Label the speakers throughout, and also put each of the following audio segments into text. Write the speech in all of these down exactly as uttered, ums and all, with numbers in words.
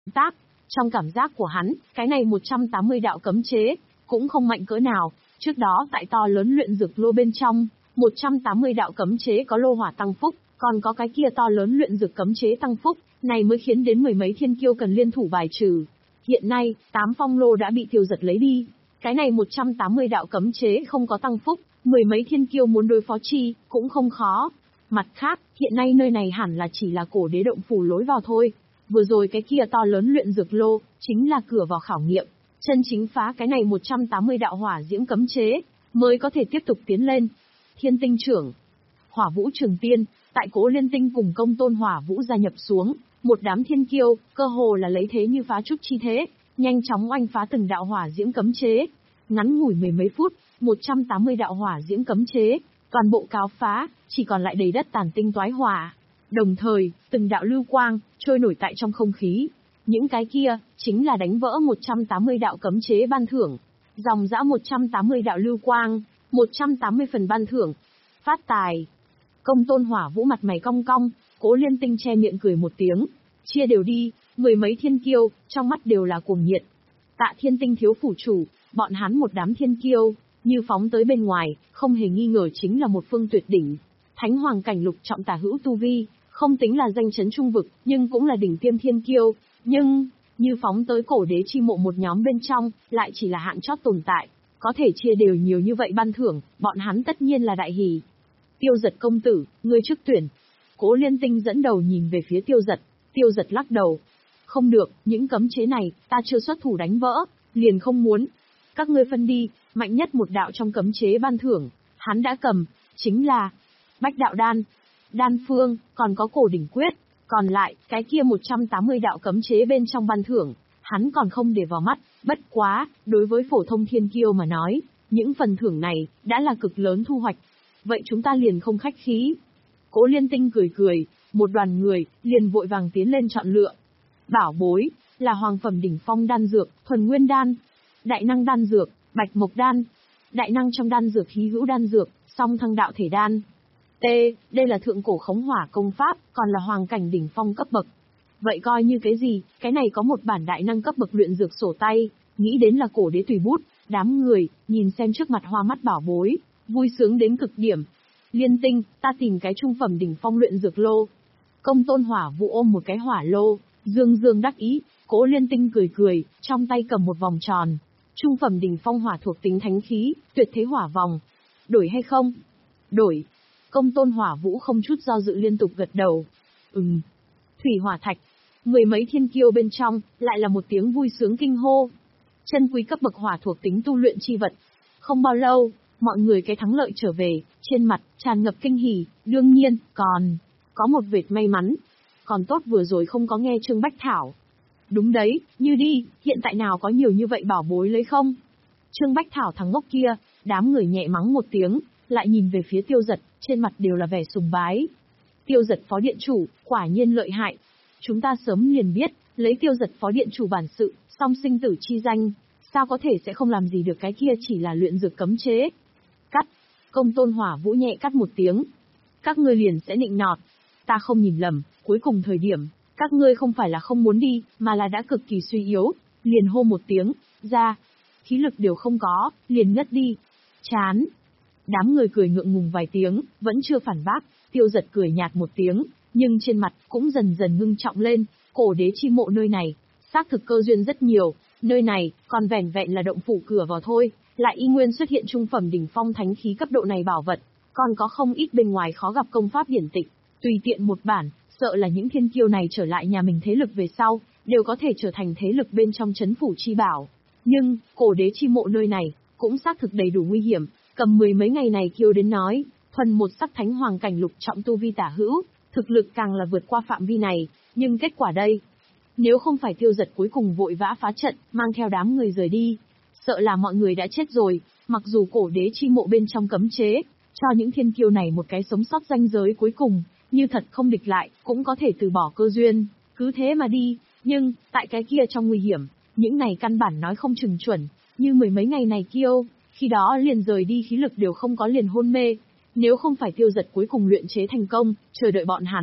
Speaker 1: tác. Trong cảm giác của hắn, cái này một trăm tám mươi đạo cấm chế, cũng không mạnh cỡ nào. Trước đó tại to lớn luyện dược lô bên trong, một trăm tám mươi đạo cấm chế có lô hỏa tăng phúc, còn có cái kia to lớn luyện dược cấm chế tăng phúc, này mới khiến đến mười mấy thiên kiêu cần liên thủ bài trừ. Hiện nay, tám phong lô đã bị tiêu giật lấy đi. Cái này một trăm tám mươi đạo cấm chế không có tăng phúc, mười mấy thiên kiêu muốn đối phó chi, cũng không khó. Mặt khác, hiện nay nơi này hẳn là chỉ là cổ đế động phủ lối vào thôi. Vừa rồi cái kia to lớn luyện dược lô, chính là cửa vào khảo nghiệm. Chân chính phá cái này một trăm tám mươi đạo hỏa diễm cấm chế, mới có thể tiếp tục tiến lên. Thiên tinh trưởng, Hỏa Vũ Trường Tiên, tại Cố Liên Tinh cùng Công Tôn Hỏa Vũ gia nhập xuống, một đám thiên kiêu, cơ hồ là lấy thế như phá trúc chi thế, nhanh chóng oanh phá từng đạo hỏa diễm cấm chế. Ngắn ngủi mười mấy phút, một trăm tám mươi đạo hỏa diễm cấm chế, toàn bộ cáo phá, chỉ còn lại đầy đất tàn tinh toái hỏa. Đồng thời, từng đạo lưu quang, trôi nổi tại trong không khí. Những cái kia, chính là đánh vỡ một trăm tám mươi đạo cấm chế ban thưởng. Dòng dã một trăm tám mươi đạo lưu quang, một trăm tám mươi phần ban thưởng. Phát tài. Công Tôn Hỏa Vũ mặt mày cong cong, Cố Liên Tinh che miệng cười một tiếng. Chia đều đi, mười mấy thiên kiêu, trong mắt đều là cuồng nhiệt. Tạ Thiên Tinh thiếu phủ chủ, bọn hắn một đám thiên kiêu, như phóng tới bên ngoài, không hề nghi ngờ chính là một phương tuyệt đỉnh. Thánh hoàng cảnh lục trọng tả hữu tu vi, không tính là danh chấn trung vực, nhưng cũng là đỉnh tiêm thiên kiêu. Nhưng, như phóng tới cổ đế chi mộ một nhóm bên trong, lại chỉ là hạng chót tồn tại. Có thể chia đều nhiều như vậy ban thưởng, bọn hắn tất nhiên là đại hỉ. Tiêu Giật công tử, ngươi trước tuyển. Cố Liên Tinh dẫn đầu nhìn về phía Tiêu Giật, Tiêu Giật lắc đầu. Không được, những cấm chế này, ta chưa xuất thủ đánh vỡ, liền không muốn. Các ngươi phân đi, mạnh nhất một đạo trong cấm chế ban thưởng, hắn đã cầm, chính là Bách Đạo Đan, Đan Phương, còn có Cổ Đỉnh Quyết, còn lại, cái kia một trăm tám mươi đạo cấm chế bên trong ban thưởng, hắn còn không để vào mắt, bất quá, đối với phổ thông thiên kiêu mà nói, những phần thưởng này, đã là cực lớn thu hoạch. Vậy chúng ta liền không khách khí. Cố Liên Tinh cười cười, một đoàn người, liền vội vàng tiến lên chọn lựa. Bảo bối, là hoàng phẩm đỉnh phong đan dược, thuần nguyên đan, đại năng đan dược, bạch mộc đan, đại năng trong đan dược khí hữu đan dược, song thăng đạo thể đan. T, đây là thượng cổ khống hỏa công pháp, còn là hoàng cảnh đỉnh phong cấp bậc. Vậy coi như cái gì, cái này có một bản đại năng cấp bậc luyện dược sổ tay, nghĩ đến là cổ đế tùy bút, đám người, nhìn xem trước mặt hoa mắt bảo bối, vui sướng đến cực điểm. Liên Tinh, ta tìm cái trung phẩm đỉnh phong luyện dược lô. Công Tôn Hỏa Vũ ôm một cái hỏa lô, dương dương đắc ý, Cố Liên Tinh cười cười, trong tay cầm một vòng tròn. Trung phẩm đỉnh phong hỏa thuộc tính thánh khí, tuyệt thế hỏa vòng. Đổi hay không? Đổi. Công Tôn Hỏa Vũ không chút do dự liên tục gật đầu. Ừm. Thủy hỏa thạch. Mười mấy thiên kiêu bên trong, lại là một tiếng vui sướng kinh hô. Chân quý cấp bậc hỏa thuộc tính tu luyện chi vật. Không bao lâu, mọi người cái thắng lợi trở về, trên mặt, tràn ngập kinh hỉ, đương nhiên, còn, có một vệt may mắn. Còn tốt vừa rồi không có nghe Trương Bách Thảo. Đúng đấy, như đi, hiện tại nào có nhiều như vậy bảo bối lấy không? Trương Bách Thảo thằng ngốc kia, đám người nhẹ mắng một tiếng, lại nhìn về phía Tiêu Giật, trên mặt đều là vẻ sùng bái. Tiêu Giật phó điện chủ, quả nhiên lợi hại. Chúng ta sớm liền biết, lấy Tiêu Giật phó điện chủ bản sự, song sinh tử chi danh, sao có thể sẽ không làm gì được cái kia chỉ là luyện dược cấm chế. Cắt, Công Tôn Hỏa Vũ nhẹ cắt một tiếng. Các ngươi liền sẽ nịnh nọt. Ta không nhìn lầm, cuối cùng thời điểm, các ngươi không phải là không muốn đi, mà là đã cực kỳ suy yếu, liền hô một tiếng, ra. Khí lực đều không có, liền ngất đi. Chán. Đám người cười ngượng ngùng vài tiếng, vẫn chưa phản bác, Tiêu Giật cười nhạt một tiếng, nhưng trên mặt cũng dần dần ngưng trọng lên, cổ đế chi mộ nơi này, xác thực cơ duyên rất nhiều, nơi này, còn vẻn vẹn là động phủ cửa vào thôi, lại y nguyên xuất hiện trung phẩm đỉnh phong thánh khí cấp độ này bảo vật, còn có không ít bên ngoài khó gặp công pháp điển tịch, tùy tiện một bản, sợ là những thiên kiêu này trở lại nhà mình thế lực về sau, đều có thể trở thành thế lực bên trong chấn phủ chi bảo. Nhưng, cổ đế chi mộ nơi này, cũng xác thực đầy đủ nguy hiểm, cầm mười mấy ngày này kiêu đến nói, thuần một sắc thánh hoàng cảnh lục trọng tu vi tả hữu, thực lực càng là vượt qua phạm vi này, nhưng kết quả đây. Nếu không phải Tiêu Giật cuối cùng vội vã phá trận, mang theo đám người rời đi, sợ là mọi người đã chết rồi, mặc dù cổ đế chi mộ bên trong cấm chế, cho những thiên kiêu này một cái sống sót ranh giới cuối cùng, như thật không địch lại, cũng có thể từ bỏ cơ duyên, cứ thế mà đi, nhưng, tại cái kia trong nguy hiểm, những này căn bản nói không chừng chuẩn, như mười mấy ngày này kiêu, khi đó liền rời đi khí lực đều không có liền hôn mê, nếu không phải Tiêu Giật cuối cùng luyện chế thành công, chờ đợi bọn hắn,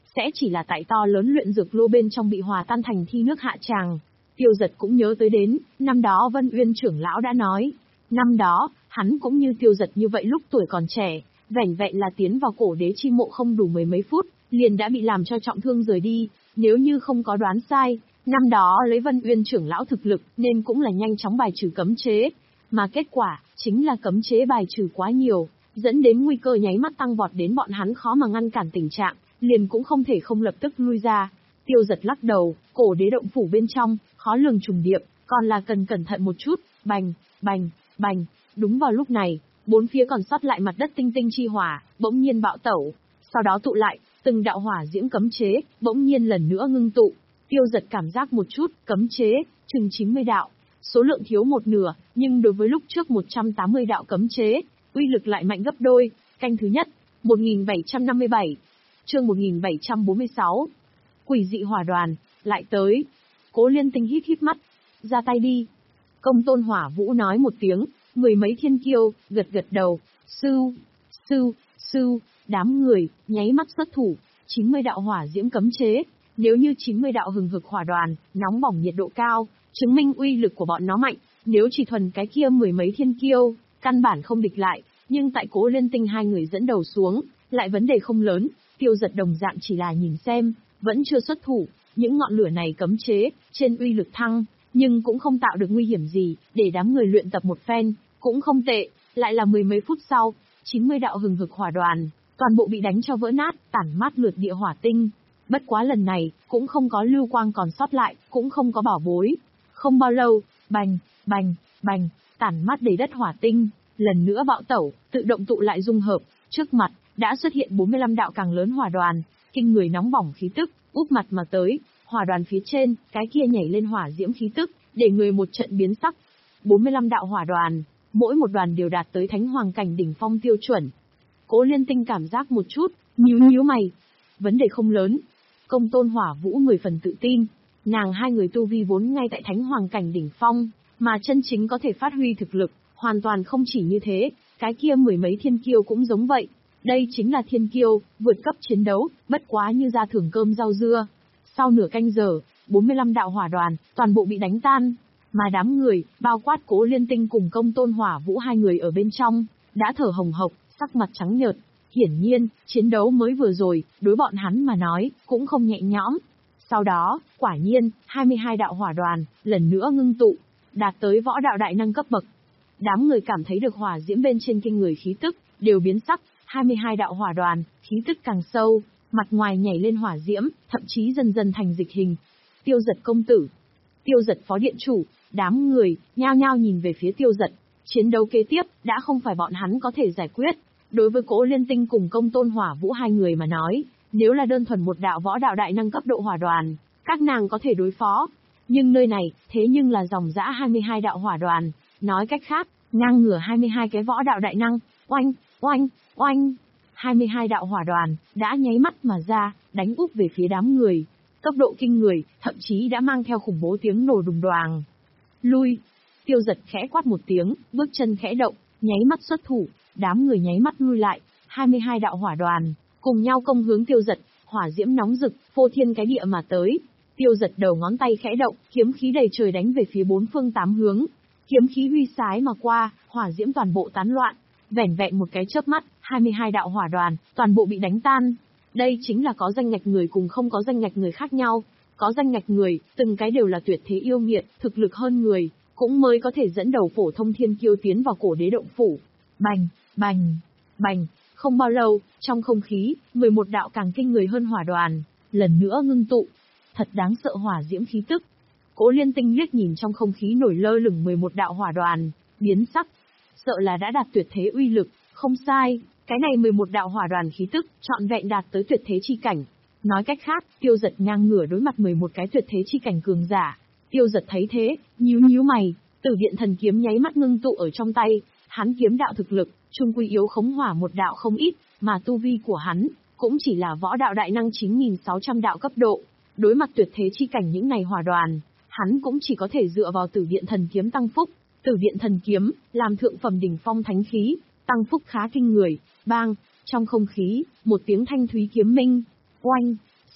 Speaker 1: sẽ chỉ là tại to lớn luyện dược lô bên trong bị hòa tan thành thi nước hạ tràng. Tiêu Dật cũng nhớ tới đến, năm đó Vân Uyên trưởng lão đã nói. Năm đó, hắn cũng như Tiêu Dật như vậy lúc tuổi còn trẻ, vẻn vẹn là tiến vào cổ đế chi mộ không đủ mười mấy phút, liền đã bị làm cho trọng thương rời đi. Nếu như không có đoán sai, năm đó lấy Vân Uyên trưởng lão thực lực nên cũng là nhanh chóng bài trừ cấm chế. Mà kết quả, chính là cấm chế bài trừ quá nhiều, dẫn đến nguy cơ nháy mắt tăng vọt đến bọn hắn khó mà ngăn cản tình trạng, liền cũng không thể không lập tức lui ra. Tiêu Dật lắc đầu, cổ đế động phủ bên trong, khó lường trùng điệp, còn là cần cẩn thận một chút, bành, bành, bành. Đúng vào lúc này, bốn phía còn sót lại mặt đất tinh tinh chi hỏa, bỗng nhiên bạo tẩu, sau đó tụ lại, từng đạo hỏa diễm cấm chế, bỗng nhiên lần nữa ngưng tụ. Tiêu Dật cảm giác một chút, cấm chế, chừng chín mươi đạo, số lượng thiếu một nửa, nhưng đối với lúc trước một trăm tám mươi đạo cấm chế, uy lực lại mạnh gấp đôi. Canh thứ nhất, một nghìn bảy trăm năm mươi bảy, chương một nghìn bảy trăm bốn mươi sáu. Quỷ dị hỏa đoàn, lại tới. Cố Liên Tinh híp híp mắt, ra tay đi. Công Tôn Hỏa Vũ nói một tiếng, mười mấy thiên kiêu, gật gật đầu, sưu, sưu, sưu, đám người, nháy mắt xuất thủ, chín mươi đạo hỏa diễm cấm chế, nếu như chín mươi đạo hừng hực hỏa đoàn, nóng bỏng nhiệt độ cao, chứng minh uy lực của bọn nó mạnh, nếu chỉ thuần cái kia mười mấy thiên kiêu, căn bản không địch lại, nhưng tại Cố Liên Tinh hai người dẫn đầu xuống, lại vấn đề không lớn, Tiêu Dật đồng dạng chỉ là nhìn xem, vẫn chưa xuất thủ, những ngọn lửa này cấm chế, trên uy lực thăng, nhưng cũng không tạo được nguy hiểm gì, để đám người luyện tập một phen, cũng không tệ, lại là mười mấy phút sau, chín mươi đạo hừng hực hỏa đoàn, toàn bộ bị đánh cho vỡ nát, tản mát lượt địa hỏa tinh. Bất quá lần này, cũng không có lưu quang còn sót lại, cũng không có bảo bối. Không bao lâu, bành, bành, bành, tản mát đầy đất hỏa tinh, lần nữa bạo tẩu, tự động tụ lại dung hợp, trước mặt, đã xuất hiện bốn mươi lăm đạo càng lớn hỏa đoàn, kinh người nóng bỏng khí tức, úp mặt mà tới, hỏa đoàn phía trên, cái kia nhảy lên hỏa diễm khí tức, để người một trận biến sắc. bốn mươi lăm đạo hỏa đoàn, mỗi một đoàn đều đạt tới thánh hoàng cảnh đỉnh phong tiêu chuẩn. Cố Liên Tinh cảm giác một chút, nhíu nhíu mày. Vấn đề không lớn. Công Tôn Hỏa Vũ mười phần tự tin, nàng hai người tu vi vốn ngay tại thánh hoàng cảnh đỉnh phong, mà chân chính có thể phát huy thực lực, hoàn toàn không chỉ như thế, cái kia mười mấy thiên kiêu cũng giống vậy. Đây chính là thiên kiêu, vượt cấp chiến đấu, bất quá như ra thưởng cơm rau dưa. Sau nửa canh giờ, bốn mươi lăm đạo hỏa đoàn, toàn bộ bị đánh tan, mà đám người, bao quát Cố Liên Tinh cùng Công Tôn Hỏa Vũ hai người ở bên trong, đã thở hồng hộc, sắc mặt trắng nhợt. Hiển nhiên, chiến đấu mới vừa rồi, đối bọn hắn mà nói, cũng không nhẹ nhõm. Sau đó, quả nhiên, hai mươi hai đạo hỏa đoàn, lần nữa ngưng tụ, đạt tới võ đạo đại năng cấp bậc. Đám người cảm thấy được hỏa diễm bên trên kinh người khí tức, đều biến sắc, hai mươi hai đạo hỏa đoàn, khí tức càng sâu, mặt ngoài nhảy lên hỏa diễm, thậm chí dần dần thành dịch hình. Tiêu Dật công tử, Tiêu Dật phó điện chủ, đám người, nhao nhao nhìn về phía Tiêu Dật. Chiến đấu kế tiếp, đã không phải bọn hắn có thể giải quyết. Đối với Cố Liên Tinh cùng Công Tôn Hỏa Vũ hai người mà nói, nếu là đơn thuần một đạo võ đạo đại năng cấp độ hỏa đoàn, các nàng có thể đối phó. Nhưng nơi này, thế nhưng là dòng dã hai mươi hai đạo hỏa đoàn, nói cách khác, ngang ngửa hai mươi hai cái võ đạo đại năng, oanh, oanh, oanh. hai mươi hai đạo hỏa đoàn, đã nháy mắt mà ra, đánh úp về phía đám người. Tốc độ kinh người, thậm chí đã mang theo khủng bố tiếng nổ đùng đoàng. Lui. Tiêu Dật khẽ quát một tiếng, bước chân khẽ động, nháy mắt xuất thủ, đám người nháy mắt lui lại, hai mươi hai đạo hỏa đoàn, cùng nhau công hướng Tiêu Dật, hỏa diễm nóng rực, phô thiên cái địa mà tới. Tiêu Dật đầu ngón tay khẽ động, kiếm khí đầy trời đánh về phía bốn phương tám hướng. Kiếm khí huy sái mà qua, hỏa diễm toàn bộ tán loạn, vẻn vẹn một cái chớp mắt, hai mươi hai đạo hỏa đoàn, toàn bộ bị đánh tan. Đây chính là có danh ngạch người cùng không có danh ngạch người khác nhau. Có danh ngạch người, từng cái đều là tuyệt thế yêu nghiệt, thực lực hơn người, cũng mới có thể dẫn đầu phổ thông thiên kiêu tiến vào cổ đế động phủ. Bành, bành, bành, không bao lâu, trong không khí, mười một đạo càng kinh người hơn hỏa đoàn, lần nữa ngưng tụ. Thật đáng sợ hỏa diễm khí tức. Cố Liên Tinh liếc nhìn trong không khí nổi lơ lửng mười một đạo hỏa đoàn, biến sắc. Sợ là đã đạt tuyệt thế uy lực, không sai, cái này mười một đạo hỏa đoàn khí tức, trọn vẹn đạt tới tuyệt thế chi cảnh. Nói cách khác, Tiêu Dật ngang ngửa đối mặt mười một cái tuyệt thế chi cảnh cường giả. Tiêu Dật thấy thế, nhíu nhíu mày, Tử Điện Thần Kiếm nháy mắt ngưng tụ ở trong tay, hắn kiếm đạo thực lực, trung quy yếu khống hỏa một đạo không ít, mà tu vi của hắn cũng chỉ là võ đạo đại năng chín nghìn sáu trăm đạo cấp độ. Đối mặt tuyệt thế chi cảnh những này hỏa đoàn, hắn cũng chỉ có thể dựa vào Tử Điện Thần Kiếm tăng phúc. Tử Điện Thần Kiếm, làm thượng phẩm đỉnh phong thánh khí, tăng phúc khá kinh người. Bang, trong không khí, một tiếng thanh thúy kiếm minh, oanh,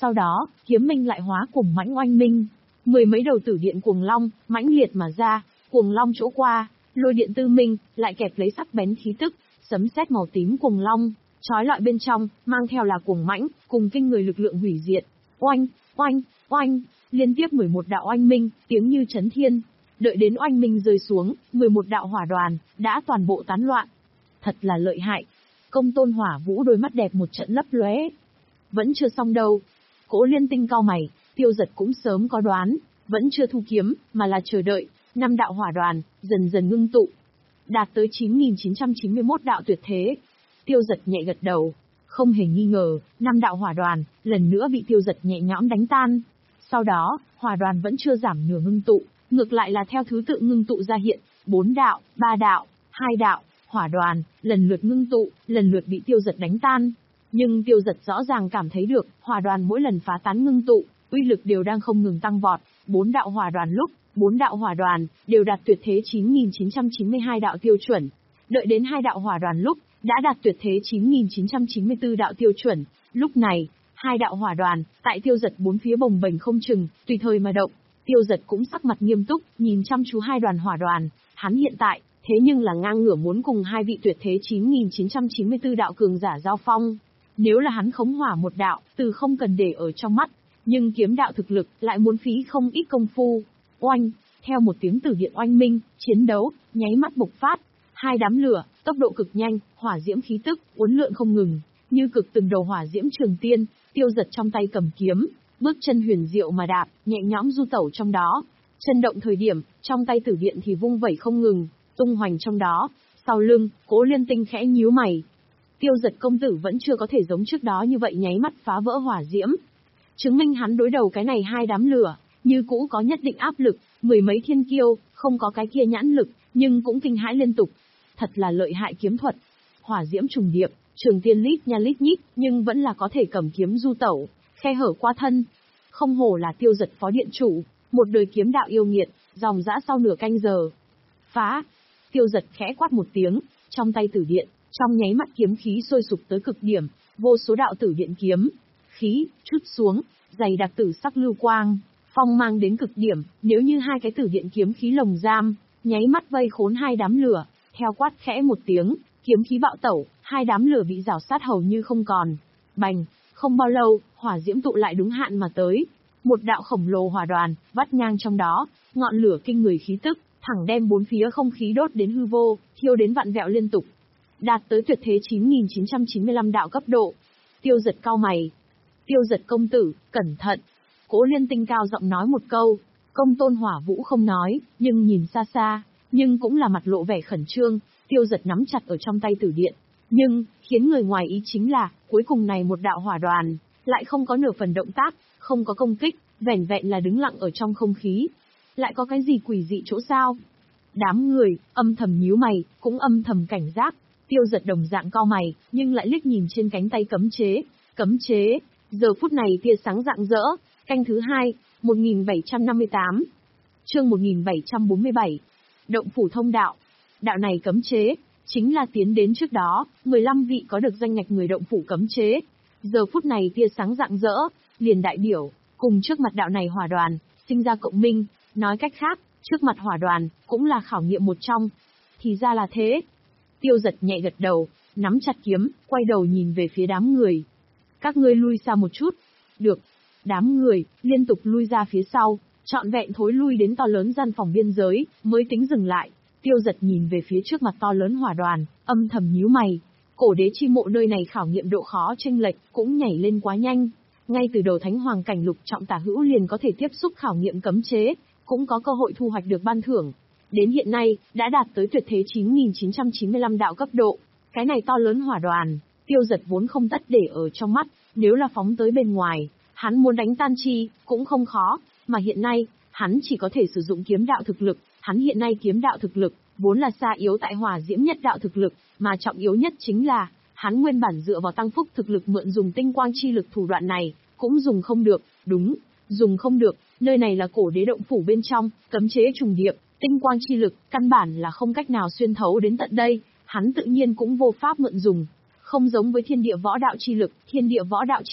Speaker 1: Sau đó, kiếm minh lại hóa cuồng mãnh oanh minh. Mười mấy đầu tử điện cuồng long, mãnh liệt mà ra, cuồng long chỗ qua, lôi điện tư minh, lại kẹp lấy sắc bén khí tức, sấm sét màu tím cuồng long, trói lọi bên trong, mang theo là cuồng mãnh, cùng kinh người lực lượng hủy diệt. Oanh, oanh, oanh, liên tiếp mười một đạo oanh minh, tiếng như chấn thiên. Đợi đến oanh minh rơi xuống, mười một đạo hỏa đoàn, đã toàn bộ tán loạn. Thật là lợi hại. Công tôn hỏa vũ đôi mắt đẹp một trận lấp lóe. Vẫn chưa xong đâu. Cố Liên Tinh cau mày, Tiêu Giật cũng sớm có đoán, vẫn chưa thu kiếm, mà là chờ đợi, năm đạo hỏa đoàn, dần dần ngưng tụ. Đạt tới chín nghìn chín trăm chín mươi mốt đạo tuyệt thế. Tiêu Giật nhẹ gật đầu. Không hề nghi ngờ, năm đạo hỏa đoàn, lần nữa bị Tiêu Giật nhẹ nhõm đánh tan. Sau đó, hỏa đoàn vẫn chưa giảm nửa ngưng tụ, ngược lại là theo thứ tự ngưng tụ ra hiện, bốn đạo, ba đạo, hai đạo, hỏa đoàn, lần lượt ngưng tụ, lần lượt bị Tiêu Giật đánh tan. Nhưng Tiêu Giật rõ ràng cảm thấy được, hỏa đoàn mỗi lần phá tán ngưng tụ, uy lực đều đang không ngừng tăng vọt, bốn đạo hỏa đoàn lúc, bốn đạo hỏa đoàn, đều đạt tuyệt thế chín nghìn chín trăm chín mươi hai đạo tiêu chuẩn. Đợi đến hai đạo hỏa đoàn lúc, đã đạt tuyệt thế chín nghìn chín trăm chín mươi tư đạo tiêu chuẩn. Lúc này, hai đạo hỏa đoàn, tại Tiêu Giật bốn phía bồng bềnh không chừng, tùy thời mà động. Tiêu Giật cũng sắc mặt nghiêm túc, nhìn chăm chú hai đoàn hỏa đoàn, hắn hiện tại, thế nhưng là ngang ngửa muốn cùng hai vị tuyệt thế chín nghìn chín trăm chín mươi tư đạo cường giả giao phong. Nếu là hắn khống hỏa một đạo, từ không cần để ở trong mắt, nhưng kiếm đạo thực lực lại muốn phí không ít công phu. Oanh, theo một tiếng tử điện oanh minh, chiến đấu, nháy mắt bộc phát. Hai đám lửa, tốc độ cực nhanh, hỏa diễm khí tức, uốn lượn không ngừng, như cực từng đầu hỏa diễm trường tiên. Tiêu Giật trong tay cầm kiếm, bước chân huyền diệu mà đạp, nhẹ nhõm du tẩu trong đó. Chân động thời điểm, trong tay tử điện thì vung vẩy không ngừng, tung hoành trong đó. Sau lưng, Cố Liên Tinh khẽ nhíu mày. Tiêu Giật công tử vẫn chưa có thể giống trước đó như vậy nháy mắt phá vỡ hỏa diễm. Chứng minh hắn đối đầu cái này hai đám lửa, như cũ có nhất định áp lực, mười mấy thiên kiêu, không có cái kia nhãn lực, nhưng cũng kinh hãi liên tục. Thật là lợi hại kiếm thuật. Hỏa diễm trùng điệp, trường tiên lít nha lít nhít, nhưng vẫn là có thể cầm kiếm du tẩu, khe hở qua thân. Không hổ là Tiêu Giật phó điện chủ, một đời kiếm đạo yêu nghiệt, dòng dã sau nửa canh giờ. Phá! Tiêu Giật khẽ quát một tiếng, trong tay tử điện, trong nháy mắt kiếm khí sôi sục tới cực điểm, vô số đạo tử điện kiếm, khí, chút xuống, dày đặc tử sắc lưu quang, phong mang đến cực điểm, nếu như hai cái tử điện kiếm khí lồng giam, nháy mắt vây khốn hai đám lửa, theo quát khẽ một tiếng, kiếm khí bạo tẩu, hai đám lửa bị rào sát hầu như không còn. Bành, không bao lâu, hỏa diễm tụ lại đúng hạn mà tới. Một đạo khổng lồ hỏa đoàn, vắt ngang trong đó, ngọn lửa kinh người khí tức, thẳng đem bốn phía không khí đốt đến hư vô, thiêu đến vặn vẹo liên tục. Đạt tới tuyệt thế chín nghìn chín trăm chín mươi lăm đạo cấp độ. Tiêu Giật cau mày. Tiêu Giật công tử, cẩn thận. Cố Liên Tinh cao giọng nói một câu. Công tôn hỏa vũ không nói, nhưng nhìn xa xa, nhưng cũng là mặt lộ vẻ khẩn trương. Tiêu Giật nắm chặt ở trong tay tử điện. Nhưng, khiến người ngoài ý chính là, cuối cùng này một đạo hỏa đoàn, lại không có nửa phần động tác, không có công kích, vẻn vẹn là đứng lặng ở trong không khí. Lại có cái gì quỷ dị chỗ sao? Đám người, âm thầm nhíu mày, cũng âm thầm cảnh giác. Tiêu Giật đồng dạng cau mày, nhưng lại liếc nhìn trên cánh tay cấm chế. Cấm chế, giờ phút này tia sáng rạng rỡ. Canh thứ hai, một nghìn bảy trăm năm mươi tám. Chương một nghìn bảy trăm bốn mươi bảy. Động phủ thông đạo. Đạo này cấm chế, chính là tiến đến trước đó, mười lăm vị có được danh ngạch người động phủ cấm chế. Giờ phút này tia sáng rạng rỡ, liền đại biểu, cùng trước mặt đạo này hỏa đoàn, sinh ra cộng minh. Nói cách khác, trước mặt hỏa đoàn, cũng là khảo nghiệm một trong. Thì ra là thế. Tiêu Giật nhẹ gật đầu, nắm chặt kiếm, quay đầu nhìn về phía đám người. Các ngươi lui xa một chút. Được. Đám người, liên tục lui ra phía sau, trọn vẹn thối lui đến to lớn gian phòng biên giới, mới tính dừng lại. Tiêu Giật nhìn về phía trước mặt to lớn hỏa đoàn, âm thầm nhíu mày. Cổ đế chi mộ nơi này khảo nghiệm độ khó chênh lệch, cũng nhảy lên quá nhanh. Ngay từ đầu thánh hoàng cảnh lục trọng tả hữu liền có thể tiếp xúc khảo nghiệm cấm chế, cũng có cơ hội thu hoạch được ban thưởng. Đến hiện nay, đã đạt tới tuyệt thế chín nghìn chín trăm chín mươi lăm đạo cấp độ. Cái này to lớn hỏa đoàn, Tiêu Giật vốn không tất để ở trong mắt, nếu là phóng tới bên ngoài, hắn muốn đánh tan chi, cũng không khó, mà hiện nay, hắn chỉ có thể sử dụng kiếm đạo thực lực, hắn hiện nay kiếm đạo thực lực, vốn là xa yếu tại hỏa diễm nhất đạo thực lực, mà trọng yếu nhất chính là, hắn nguyên bản dựa vào tăng phúc thực lực mượn dùng tinh quang chi lực thủ đoạn này, cũng dùng không được, đúng, dùng không được, nơi này là cổ đế động phủ bên trong, cấm chế trùng điệp, tinh quang chi lực, căn bản là không cách nào xuyên thấu đến tận đây, hắn tự nhiên cũng vô pháp mượn dùng. Không giống với thiên địa võ đạo chi lực, thiên địa võ đạo chi lực,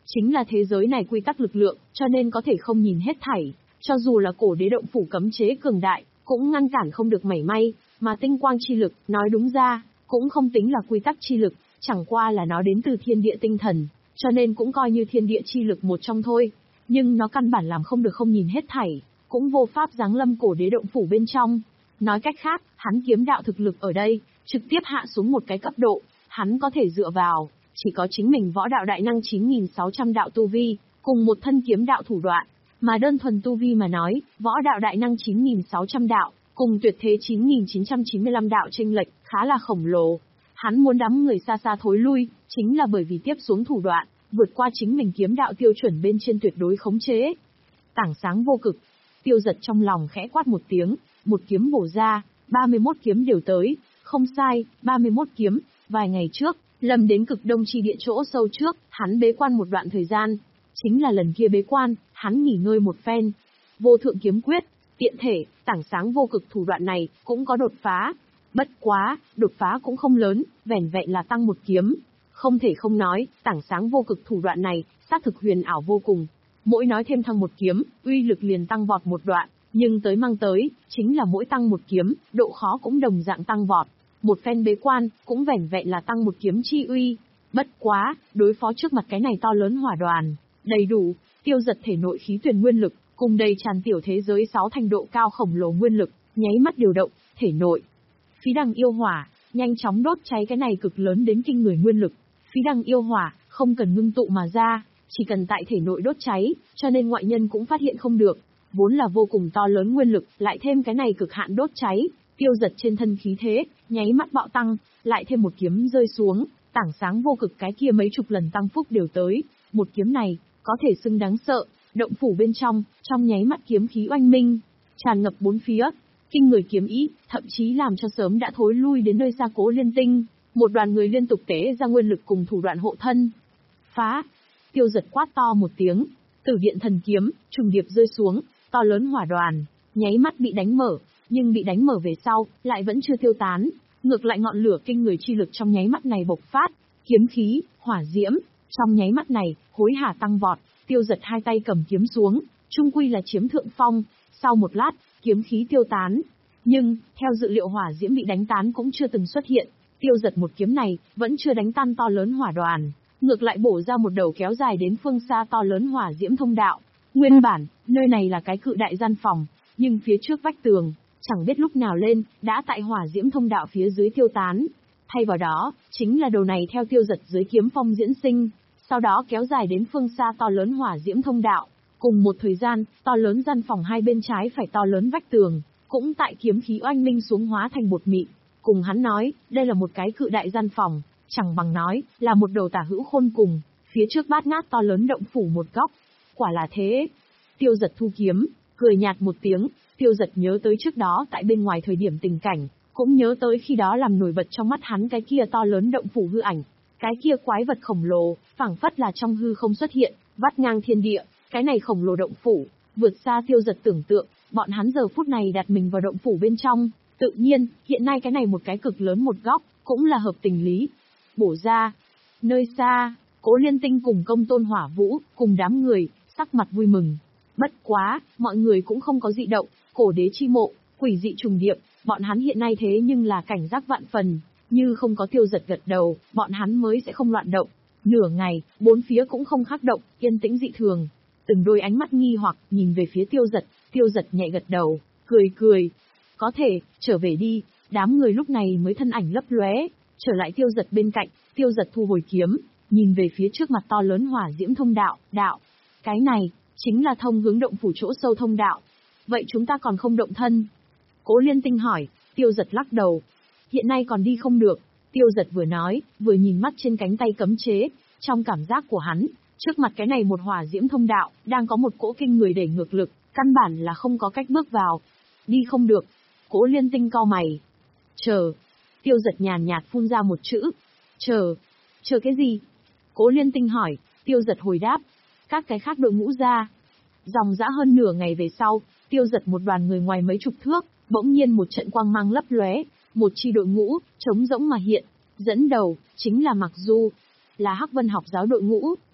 Speaker 1: Chính là thế giới này quy tắc lực lượng, cho nên có thể không nhìn hết thảy. Cho dù là cổ đế động phủ cấm chế cường đại, cũng ngăn cản không được mảy may, mà tinh quang chi lực, nói đúng ra, cũng không tính là quy tắc chi lực, chẳng qua là nó đến từ thiên địa tinh thần, cho nên cũng coi như thiên địa chi lực một trong thôi. Nhưng nó căn bản làm không được không nhìn hết thảy, cũng vô pháp giáng lâm cổ đế động phủ bên trong. Nói cách khác, hắn kiếm đạo thực lực ở đây, trực tiếp hạ xuống một cái cấp độ, hắn có thể dựa vào, chỉ có chính mình võ đạo đại năng chín nghìn sáu trăm đạo tu vi, cùng một thân kiếm đạo thủ đoạn. Mà đơn thuần tu vi mà nói, võ đạo đại năng chín nghìn sáu trăm đạo, cùng tuyệt thế chín nghìn chín trăm chín mươi lăm đạo chênh lệch, khá là khổng lồ. Hắn muốn đám người xa xa thối lui, chính là bởi vì tiếp xuống thủ đoạn, vượt qua chính mình kiếm đạo tiêu chuẩn bên trên tuyệt đối khống chế. Tảng sáng vô cực, Tiêu Giật trong lòng khẽ quát một tiếng, một kiếm bổ ra, ba mươi mốt kiếm đều tới, không sai, ba mươi mốt kiếm, vài ngày trước, Lâm đến cực đông chi địa chỗ sâu trước, hắn bế quan một đoạn thời gian. Chính là lần kia bế quan, hắn nghỉ ngơi một phen. Vô thượng kiếm quyết, tiện thể, tảng sáng vô cực thủ đoạn này, cũng có đột phá. Bất quá, đột phá cũng không lớn, vẻn vẹn là tăng một kiếm. Không thể không nói, tảng sáng vô cực thủ đoạn này, xác thực huyền ảo vô cùng. Mỗi nói thêm thăng một kiếm, uy lực liền tăng vọt một đoạn, nhưng tới mang tới, chính là mỗi tăng một kiếm, độ khó cũng đồng dạng tăng vọt. Một phen bế quan, cũng vẻn vẹn là tăng một kiếm chi uy. Bất quá, đối phó trước mặt cái này to lớn hỏa đoàn, đầy đủ, Tiêu Giật thể nội khí tuyển nguyên lực, cùng đầy tràn tiểu thế giới sáu thành độ cao khổng lồ nguyên lực, nháy mắt điều động, thể nội. Phí đằng yêu hỏa, nhanh chóng đốt cháy cái này cực lớn đến kinh người nguyên lực. Phí đằng yêu hỏa, không cần ngưng tụ mà ra, chỉ cần tại thể nội đốt cháy, cho nên ngoại nhân cũng phát hiện không được. Vốn là vô cùng to lớn nguyên lực, lại thêm cái này cực hạn đốt cháy, Tiêu Giật trên thân khí thế, nháy mắt bạo tăng, lại thêm một kiếm rơi xuống, tảng sáng vô cực cái kia mấy chục lần tăng phúc đều tới. Một kiếm này, có thể xưng đáng sợ, động phủ bên trong, trong nháy mắt kiếm khí oanh minh, tràn ngập bốn phía, kinh người kiếm ý, thậm chí làm cho sớm đã thối lui đến nơi xa Cố Liên Tinh, một đoàn người liên tục tế ra nguyên lực cùng thủ đoạn hộ thân. Phá! Tiêu Giật quát to một tiếng, Tử Điện Thần Kiếm, trùng điệp rơi xuống, to lớn hỏa đoàn, nháy mắt bị đánh mở, nhưng bị đánh mở về sau, lại vẫn chưa tiêu tán, ngược lại ngọn lửa kinh người chi lực trong nháy mắt này bộc phát, kiếm khí, hỏa diễm, trong nháy mắt này, hối hả tăng vọt, Tiêu Giật hai tay cầm kiếm xuống, trung quy là chiếm thượng phong, sau một lát, kiếm khí tiêu tán. Nhưng, theo dự liệu hỏa diễm bị đánh tán cũng chưa từng xuất hiện, Tiêu Giật một kiếm này, vẫn chưa đánh tan to lớn hỏa đoàn, ngược lại bổ ra một đầu kéo dài đến phương xa to lớn hỏa diễm thông đạo. Nguyên bản, nơi này là cái cự đại gian phòng, nhưng phía trước vách tường, chẳng biết lúc nào lên, đã tại hỏa diễm thông đạo phía dưới tiêu tán. Thay vào đó, chính là đầu này theo Tiêu Giật dưới kiếm phong diễn sinh, sau đó kéo dài đến phương xa to lớn hỏa diễm thông đạo. Cùng một thời gian, to lớn gian phòng hai bên trái phải to lớn vách tường, cũng tại kiếm khí oanh minh xuống hóa thành bột mịn. Cùng hắn nói, đây là một cái cự đại gian phòng, chẳng bằng nói, là một đầu tả hữu khôn cùng, phía trước bát ngát to lớn động phủ một góc. Quả là thế. Tiêu Giật thu kiếm, cười nhạt một tiếng, Tiêu Giật nhớ tới trước đó tại bên ngoài thời điểm tình cảnh, cũng nhớ tới khi đó làm nổi bật trong mắt hắn cái kia to lớn động phủ hư ảnh. Cái kia quái vật khổng lồ, phảng phất là trong hư không xuất hiện, vắt ngang thiên địa, cái này khổng lồ động phủ, vượt xa Tiêu Giật tưởng tượng, bọn hắn giờ phút này đặt mình vào động phủ bên trong, tự nhiên, hiện nay cái này một cái cực lớn một góc, cũng là hợp tình lý. Bổ ra, nơi xa, Cố Liên Tinh cùng Công Tôn Hỏa Vũ, cùng đám người, sắc mặt vui mừng. Bất quá, mọi người cũng không có dị động, cổ đế chi mộ, quỷ dị trùng điệp, bọn hắn hiện nay thế nhưng là cảnh giác vạn phần, như không có Tiêu Giật gật đầu, bọn hắn mới sẽ không loạn động. Nửa ngày, bốn phía cũng không khắc động, yên tĩnh dị thường. Từng đôi ánh mắt nghi hoặc nhìn về phía Tiêu Giật, Tiêu Giật nhẹ gật đầu, cười cười. Có thể, trở về đi, đám người lúc này mới thân ảnh lấp lóe, trở lại Tiêu Giật bên cạnh, Tiêu Giật thu hồi kiếm, nhìn về phía trước mặt to lớn hỏa diễm thông đạo, đạo. Cái này, chính là thông hướng động phủ chỗ sâu thông đạo. Vậy chúng ta còn không động thân? Cố Liên Tinh hỏi, Tiêu Giật lắc đầu. Hiện nay còn đi không được. Tiêu Giật vừa nói, vừa nhìn mắt trên cánh tay cấm chế, trong cảm giác của hắn, trước mặt cái này một hỏa diễm thông đạo, đang có một cỗ kinh người đẩy ngược lực, căn bản là không có cách bước vào. Đi không được. Cố Liên Tinh cau mày. Chờ. Tiêu Giật nhàn nhạt phun ra một chữ. Chờ. Chờ cái gì? Cố Liên Tinh hỏi, Tiêu Giật hồi đáp. Các cái khác đội ngũ ra. Dòng dã hơn nửa ngày về sau, Tiêu Giật một đoàn người ngoài mấy chục thước, bỗng nhiên một trận quang mang lấp lóe, một chi đội ngũ, trống rỗng mà hiện, dẫn đầu, chính là Mặc Du, là Hắc Vân học giáo đội ngũ.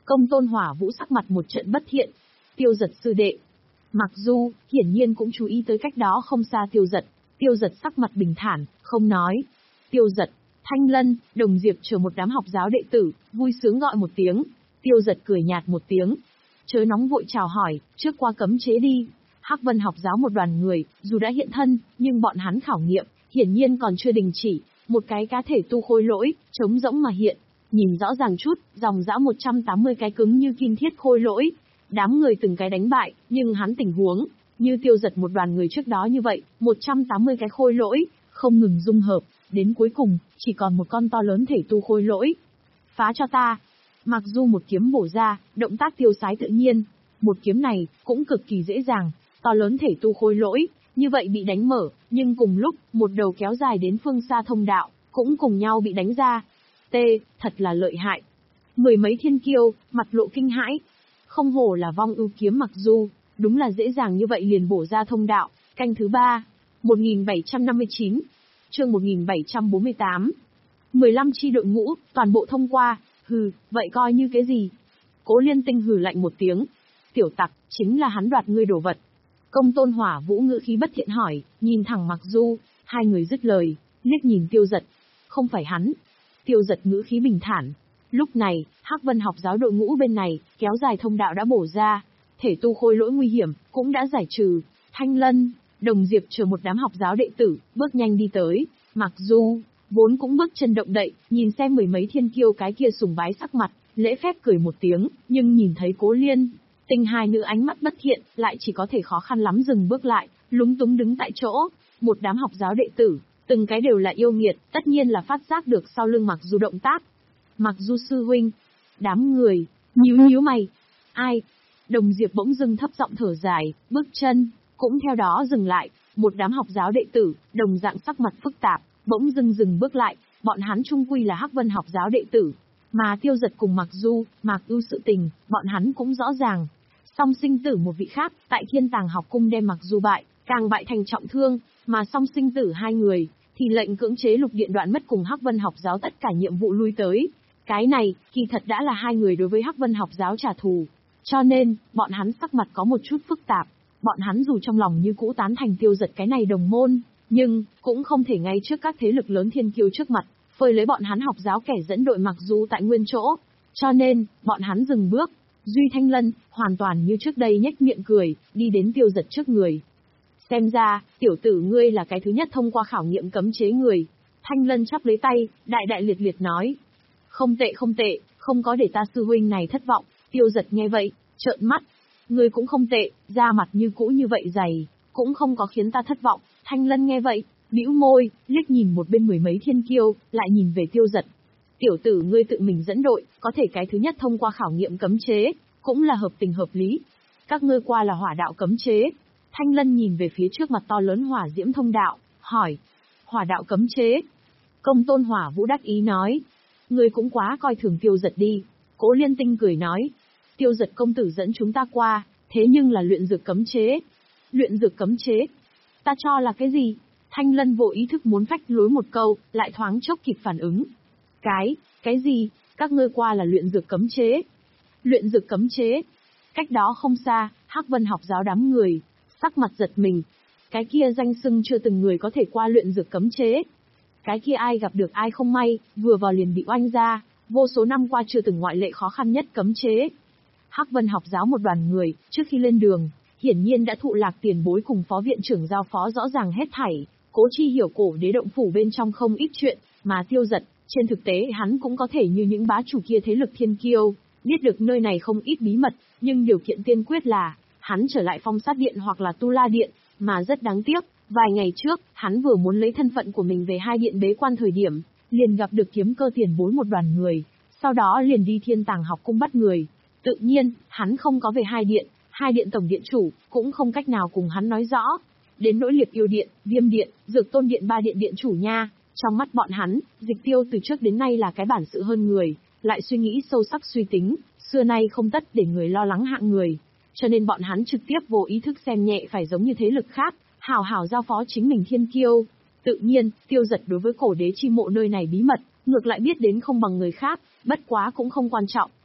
Speaker 1: Công Tôn Hỏa Vũ sắc mặt một trận bất thiện. Tiêu Giật sư đệ. Mặc dù, hiển nhiên cũng chú ý tới cách đó không xa Tiêu Giật. Tiêu Giật sắc mặt bình thản, không nói. Tiêu Giật, Thanh Lân, Đồng Diệp chờ một đám học giáo đệ tử, vui sướng gọi một tiếng. Tiêu Giật cười nhạt một tiếng. Chớ nóng vội chào hỏi, trước qua cấm chế đi. Hắc Vân học giáo một đoàn người, dù đã hiện thân, nhưng bọn hắn khảo nghiệm, hiển nhiên còn chưa đình chỉ. Một cái cá thể tu khôi lỗi, trống rỗng mà hiện. Nhìn rõ ràng chút, dòng dã một trăm tám mươi cái cứng như kim thiết khôi lỗi. Đám người từng cái đánh bại, nhưng hắn tình huống, như Tiêu Giật một đoàn người trước đó như vậy, một trăm tám mươi cái khôi lỗi, không ngừng dung hợp, đến cuối cùng, chỉ còn một con to lớn thể tu khôi lỗi. Phá cho ta. Mặc dù một kiếm bổ ra, động tác tiêu sái tự nhiên, một kiếm này, cũng cực kỳ dễ dàng, to lớn thể tu khôi lỗi, như vậy bị đánh mở, nhưng cùng lúc, một đầu kéo dài đến phương xa thông đạo, cũng cùng nhau bị đánh ra. T, thật là lợi hại. Mười mấy thiên kiêu, mặt lộ kinh hãi. Không hổ là vong ưu kiếm Mặc Du, đúng là dễ dàng như vậy liền bổ ra thông đạo. Canh thứ ba, một nghìn bảy trăm năm mươi chín, chương một nghìn bảy trăm bốn mươi tám. mười lăm chi đội ngũ, toàn bộ thông qua, hừ, vậy coi như cái gì? Cố Liên Tinh hừ lạnh một tiếng. Tiểu tặc, chính là hắn đoạt ngươi đồ vật. Công Tôn Hỏa Vũ ngữ khí bất thiện hỏi, nhìn thẳng Mặc Du, hai người dứt lời, liếc nhìn Tiêu Giật. Không phải hắn. Tiêu Giật ngữ khí bình thản. Lúc này, Hắc Vân học giáo đội ngũ bên này, kéo dài thông đạo đã bổ ra, thể tu khôi lỗi nguy hiểm, cũng đã giải trừ. Thanh Lân, Đồng Diệp chờ một đám học giáo đệ tử, bước nhanh đi tới. Mặc Du, vốn cũng bước chân động đậy, nhìn xem mười mấy thiên kiêu cái kia sùng bái sắc mặt, lễ phép cười một tiếng, nhưng nhìn thấy Cố Liên Tinh hai nữ ánh mắt bất thiện, lại chỉ có thể khó khăn lắm dừng bước lại, lúng túng đứng tại chỗ. Một đám học giáo đệ tử, từng cái đều là yêu nghiệt, tất nhiên là phát giác được sau lưng Mặc Du động tác. Mặc Du sư huynh, đám người, nhíu nhíu mày. Ai? Đồng Diệp bỗng dưng thấp giọng thở dài, bước chân, cũng theo đó dừng lại. Một đám học giáo đệ tử, đồng dạng sắc mặt phức tạp, bỗng dưng dừng bước lại, bọn hắn chung quy là Hắc Vân học giáo đệ tử. Mà Tiêu Giật cùng Mặc Du, Mạc Ưu sự tình, bọn hắn cũng rõ ràng. Song sinh tử một vị khác, tại Thiên Tàng học cung đem Mặc Du bại, càng bại thành trọng thương, mà song sinh tử hai người, thì lệnh cưỡng chế Lục Điện Đoạn Mất cùng Hắc Vân học giáo tất cả nhiệm vụ lui tới. Cái này, kỳ thật đã là hai người đối với Hắc Vân học giáo trả thù. Cho nên, bọn hắn sắc mặt có một chút phức tạp. Bọn hắn dù trong lòng như cũ tán thành Tiêu Giật cái này đồng môn, nhưng, cũng không thể ngay trước các thế lực lớn thiên kiêu trước mặt, phơi lấy bọn hắn học giáo kẻ dẫn đội Mặc Du tại nguyên chỗ. Cho nên, bọn hắn dừng bước. Duy Thanh Lân, hoàn toàn như trước đây nhếch miệng cười, đi đến Tiêu Giật trước người. Xem ra, tiểu tử ngươi là cái thứ nhất thông qua khảo nghiệm cấm chế người. Thanh Lân chắp lấy tay, đại đại liệt liệt nói. Không tệ không tệ, không có để ta sư huynh này thất vọng. Tiêu Giật nghe vậy, trợn mắt. Ngươi cũng không tệ, da mặt như cũ như vậy dày, cũng không có khiến ta thất vọng. Thanh Lân nghe vậy, bĩu môi, liếc nhìn một bên mười mấy thiên kiêu, lại nhìn về Tiêu Giật. Tiểu tử ngươi tự mình dẫn đội, có thể cái thứ nhất thông qua khảo nghiệm cấm chế, cũng là hợp tình hợp lý. Các ngươi qua là hỏa đạo cấm chế. Thanh Lân nhìn về phía trước mặt to lớn hỏa diễm thông đạo, hỏi. Hỏa đạo cấm chế. Công Tôn Hỏa Vũ đắc ý nói. Ngươi cũng quá coi thường Tiêu Giật đi. Cố Liên Tinh cười nói. Tiêu Giật công tử dẫn chúng ta qua, thế nhưng là luyện dược cấm chế. Luyện dược cấm chế? Ta cho là cái gì? Thanh Lân vô ý thức muốn phách lối một câu, lại thoáng chốc kịp phản ứng. Cái, cái gì? Các ngươi qua là luyện dược cấm chế. Luyện dược cấm chế. Cách đó không xa, Hắc Vân học giáo đám người, sắc mặt giật mình. Cái kia danh xưng chưa từng người có thể qua luyện dược cấm chế. Cái kia ai gặp được ai không may, vừa vào liền bị oanh ra, vô số năm qua chưa từng ngoại lệ khó khăn nhất cấm chế. Hắc Vân học giáo một đoàn người, trước khi lên đường, hiển nhiên đã thụ lạc tiền bối cùng phó viện trưởng giao phó rõ ràng hết thảy, cố chi hiểu cổ đế động phủ bên trong không ít chuyện, mà Tiêu Giật, trên thực tế hắn cũng có thể như những bá chủ kia thế lực thiên kiêu, biết được nơi này không ít bí mật, nhưng điều kiện tiên quyết là, hắn trở lại Phong Sát Điện hoặc là Tu La Điện, mà rất đáng tiếc, vài ngày trước, hắn vừa muốn lấy thân phận của mình về hai điện bế quan thời điểm, liền gặp được kiếm cơ tiền bối một đoàn người, sau đó liền đi Thiên Tàng học cung bắt người. Tự nhiên, hắn không có về hai điện, hai điện tổng điện chủ, cũng không cách nào cùng hắn nói rõ. Đến nỗi Liệt Yêu Điện, Viêm Điện, Dược Tôn Điện ba điện điện chủ nha, trong mắt bọn hắn, Dịch Tiêu từ trước đến nay là cái bản sự hơn người, lại suy nghĩ sâu sắc suy tính, xưa nay không tất để người lo lắng hạng người. Cho nên bọn hắn trực tiếp vô ý thức xem nhẹ phải giống như thế lực khác, hào hào giao phó chính mình thiên kiêu. Tự nhiên, Tiêu Giật đối với cổ đế chi mộ nơi này bí mật, ngược lại biết đến không bằng người khác, bất quá cũng không quan trọng,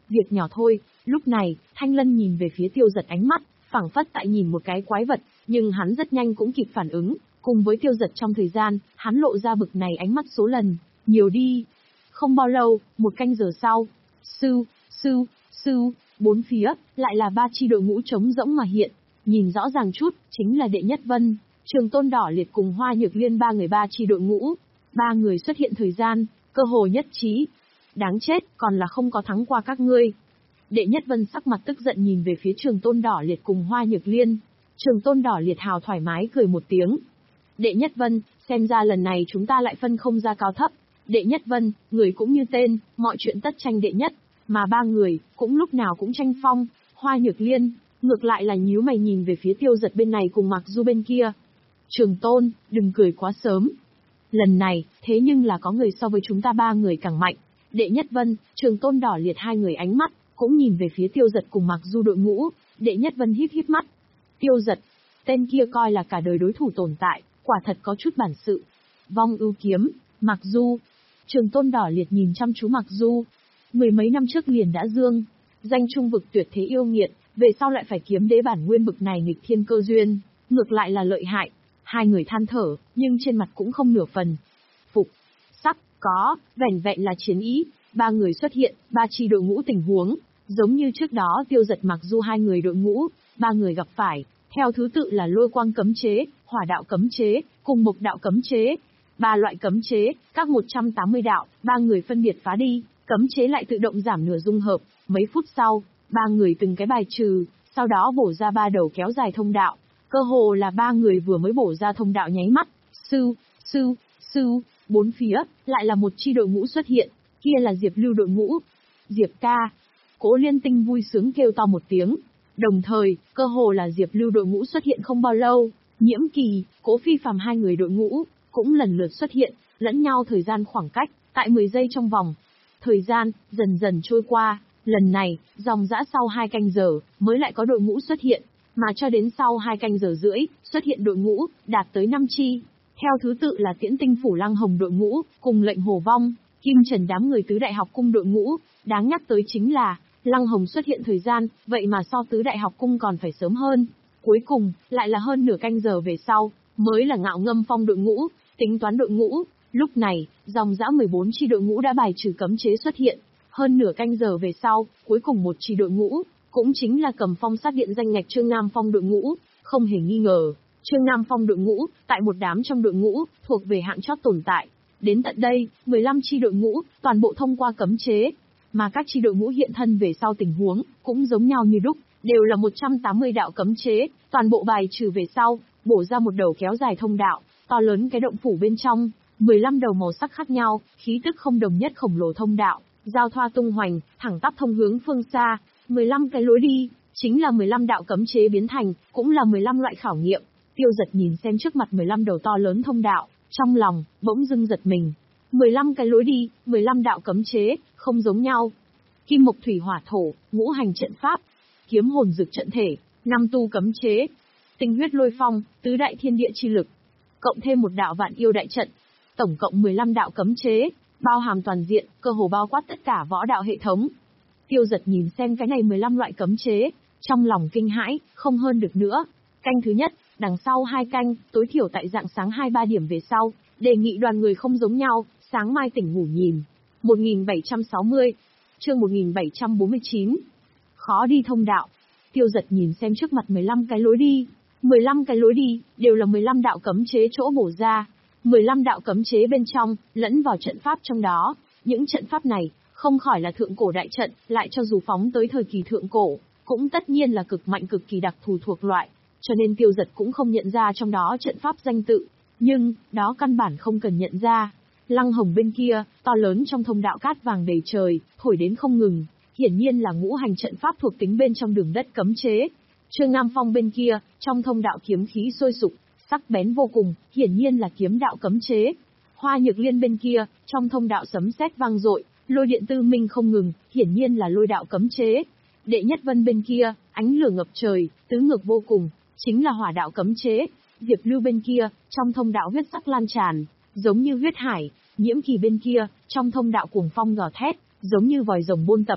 Speaker 1: việc nhỏ thôi. Lúc này, Thanh Lân nhìn về phía Tiêu Giật ánh mắt, phảng phất tại nhìn một cái quái vật, nhưng hắn rất nhanh cũng kịp phản ứng, cùng với Tiêu Giật trong thời gian, hắn lộ ra bực này ánh mắt số lần, nhiều đi. Không bao lâu, một canh giờ sau, sư, sư, sư, bốn phía, lại là ba chi đội ngũ trống rỗng mà hiện, nhìn rõ ràng chút, chính là Đệ Nhất Vân, Trường Tôn Đỏ Liệt cùng Hoa Nhược Liên ba người ba chi đội ngũ, ba người xuất hiện thời gian, cơ hồ nhất trí. Đáng chết, còn là không có thắng qua các ngươi. Đệ Nhất Vân sắc mặt tức giận nhìn về phía Trường Tôn Đỏ Liệt cùng Hoa Nhược Liên. Trường Tôn Đỏ Liệt hào thoải mái cười một tiếng. Đệ Nhất Vân, xem ra lần này chúng ta lại phân không ra cao thấp. Đệ Nhất Vân, người cũng như tên, mọi chuyện tất tranh đệ nhất, mà ba người, cũng lúc nào cũng tranh phong. Hoa Nhược Liên, ngược lại là nhíu mày nhìn về phía Tiêu Giật bên này cùng Mạc Du bên kia. Trường Tôn, đừng cười quá sớm. Lần này, thế nhưng là có người so với chúng ta ba người càng mạnh. Đệ Nhất Vân, Trường Tôn Đỏ Liệt hai người ánh mắt, cũng nhìn về phía Tiêu Giật cùng Mạc Du đội ngũ. Đệ Nhất Vân híp híp mắt. Tiêu Giật, tên kia coi là cả đời đối thủ tồn tại, quả thật có chút bản sự. Vong ưu kiếm, Mạc Du. Trường Tôn Đỏ Liệt nhìn chăm chú Mạc Du. Mười mấy năm trước liền đã dương danh trung vực tuyệt thế yêu nghiệt, về sau lại phải kiếm đế bản nguyên bực này nghịch thiên cơ duyên, ngược lại là lợi hại. Hai người than thở, nhưng trên mặt cũng không nửa phần phục sắc, có, vẻn vẹn là chiến ý. Ba người xuất hiện, ba chi đội ngũ tình huống, giống như trước đó Tiêu Giật Mạc Du hai người đội ngũ, ba người gặp phải, theo thứ tự là lôi quang cấm chế, hỏa đạo cấm chế, cùng mộc đạo cấm chế. Ba loại cấm chế, các một trăm tám mươi đạo, ba người phân biệt phá đi, cấm chế lại tự động giảm nửa dung hợp. Mấy phút sau, ba người từng cái bài trừ, sau đó bổ ra ba đầu kéo dài thông đạo. Cơ hồ là ba người vừa mới bổ ra thông đạo nháy mắt, sư, sư, sư, bốn phía, lại là một chi đội ngũ xuất hiện, kia là Diệp Lưu đội ngũ. Diệp ca. Cố Liên Tinh vui sướng kêu to một tiếng. Đồng thời, cơ hồ là Diệp Lưu đội ngũ xuất hiện không bao lâu, Nhiễm Kỳ, Cố Phi Phàm hai người đội ngũ, cũng lần lượt xuất hiện, lẫn nhau thời gian khoảng cách, tại mười giây trong vòng. Thời gian, dần dần trôi qua, lần này, dòng dã sau hai canh giờ, mới lại có đội ngũ xuất hiện, mà cho đến sau hai canh giờ rưỡi, xuất hiện đội ngũ, đạt tới năm chi. Theo thứ tự là Tiễn Tinh Phủ Lăng Hồng đội ngũ, cùng Lệnh Hồ Vong, Kim Trần đám người tứ đại học cung đội ngũ. Đáng nhắc tới chính là, Lăng Hồng xuất hiện thời gian, vậy mà so tứ đại học cung còn phải sớm hơn. Cuối cùng, lại là hơn nửa canh giờ về sau, mới là Ngạo Ngâm Phong đội ngũ, tính toán đội ngũ. Lúc này, dòng dã mười bốn chi đội ngũ đã bài trừ cấm chế xuất hiện. Hơn nửa canh giờ về sau, cuối cùng một chi đội ngũ, cũng chính là Cầm Phong sát điện danh ngạch Trương Nam Phong đội ngũ. Không hề nghi ngờ, Trương Nam Phong đội ngũ, tại một đám trong đội ngũ, thuộc về hạng chót tồn tại. Đến tận đây, mười lăm chi đội ngũ, toàn bộ thông qua cấm chế. Mà các chi đội ngũ hiện thân về sau tình huống, cũng giống nhau như đúc, đều là một trăm tám mươi đạo cấm chế, toàn bộ bài trừ về sau, bổ ra một đầu kéo dài thông đạo, to lớn cái động phủ bên trong, mười lăm đầu màu sắc khác nhau, khí tức không đồng nhất khổng lồ thông đạo, giao thoa tung hoành, thẳng tắp thông hướng phương xa, mười lăm cái lối đi, chính là mười lăm đạo cấm chế biến thành, cũng là mười lăm loại khảo nghiệm. Tiêu Giật nhìn xem trước mặt mười lăm đầu to lớn thông đạo, trong lòng bỗng dưng giật mình. mười lăm cái lối đi, mười lăm đạo cấm chế, không giống nhau. Kim mộc thủy hỏa thổ, ngũ hành trận pháp, kiếm hồn dược trận thể, năm tu cấm chế, tinh huyết lôi phong, tứ đại thiên địa chi lực, cộng thêm một đạo vạn yêu đại trận, tổng cộng mười lăm đạo cấm chế, bao hàm toàn diện, cơ hồ bao quát tất cả võ đạo hệ thống. Tiêu Giật nhìn xem cái này mười lăm loại cấm chế, trong lòng kinh hãi, không hơn được nữa. Canh thứ nhất, đằng sau hai canh, tối thiểu tại rạng sáng hai ba điểm về sau, đề nghị đoàn người không giống nhau, sáng mai tỉnh ngủ nhìn. một nghìn bảy trăm sáu mươi, chương một nghìn bảy trăm bốn mươi chín. Khó đi thông đạo. Tiêu Giật nhìn xem trước mặt mười lăm cái lối đi. mười lăm cái lối đi, đều là mười lăm đạo cấm chế chỗ bổ ra. mười lăm đạo cấm chế bên trong, lẫn vào trận pháp trong đó. Những trận pháp này, không khỏi là thượng cổ đại trận, lại cho dù phóng tới thời kỳ thượng cổ, cũng tất nhiên là cực mạnh cực kỳ đặc thù thuộc loại. Cho nên Tiêu Giật cũng không nhận ra trong đó trận pháp danh tự. Nhưng, đó căn bản không cần nhận ra. Lăng Hồng bên kia, to lớn trong thông đạo cát vàng đầy trời, thổi đến không ngừng. Hiển nhiên là ngũ hành trận pháp thuộc tính bên trong đường đất cấm chế. Trương Nam Phong bên kia, trong thông đạo kiếm khí sôi sục, sắc bén vô cùng, hiển nhiên là kiếm đạo cấm chế. Hoa Nhược Liên bên kia, trong thông đạo sấm sét vang dội, lôi điện tư minh không ngừng, hiển nhiên là lôi đạo cấm chế. Đệ Nhất Vân bên kia, ánh lửa ngập trời, tứ ngược vô cùng, chính là hỏa đạo cấm chế. Diệp Lưu bên kia, trong thông đạo huyết sắc lan tràn, giống như huyết hải. Nhiễm Kỳ bên kia, trong thông đạo cuồng phong gào thét, giống như vòi rồng buôn tập.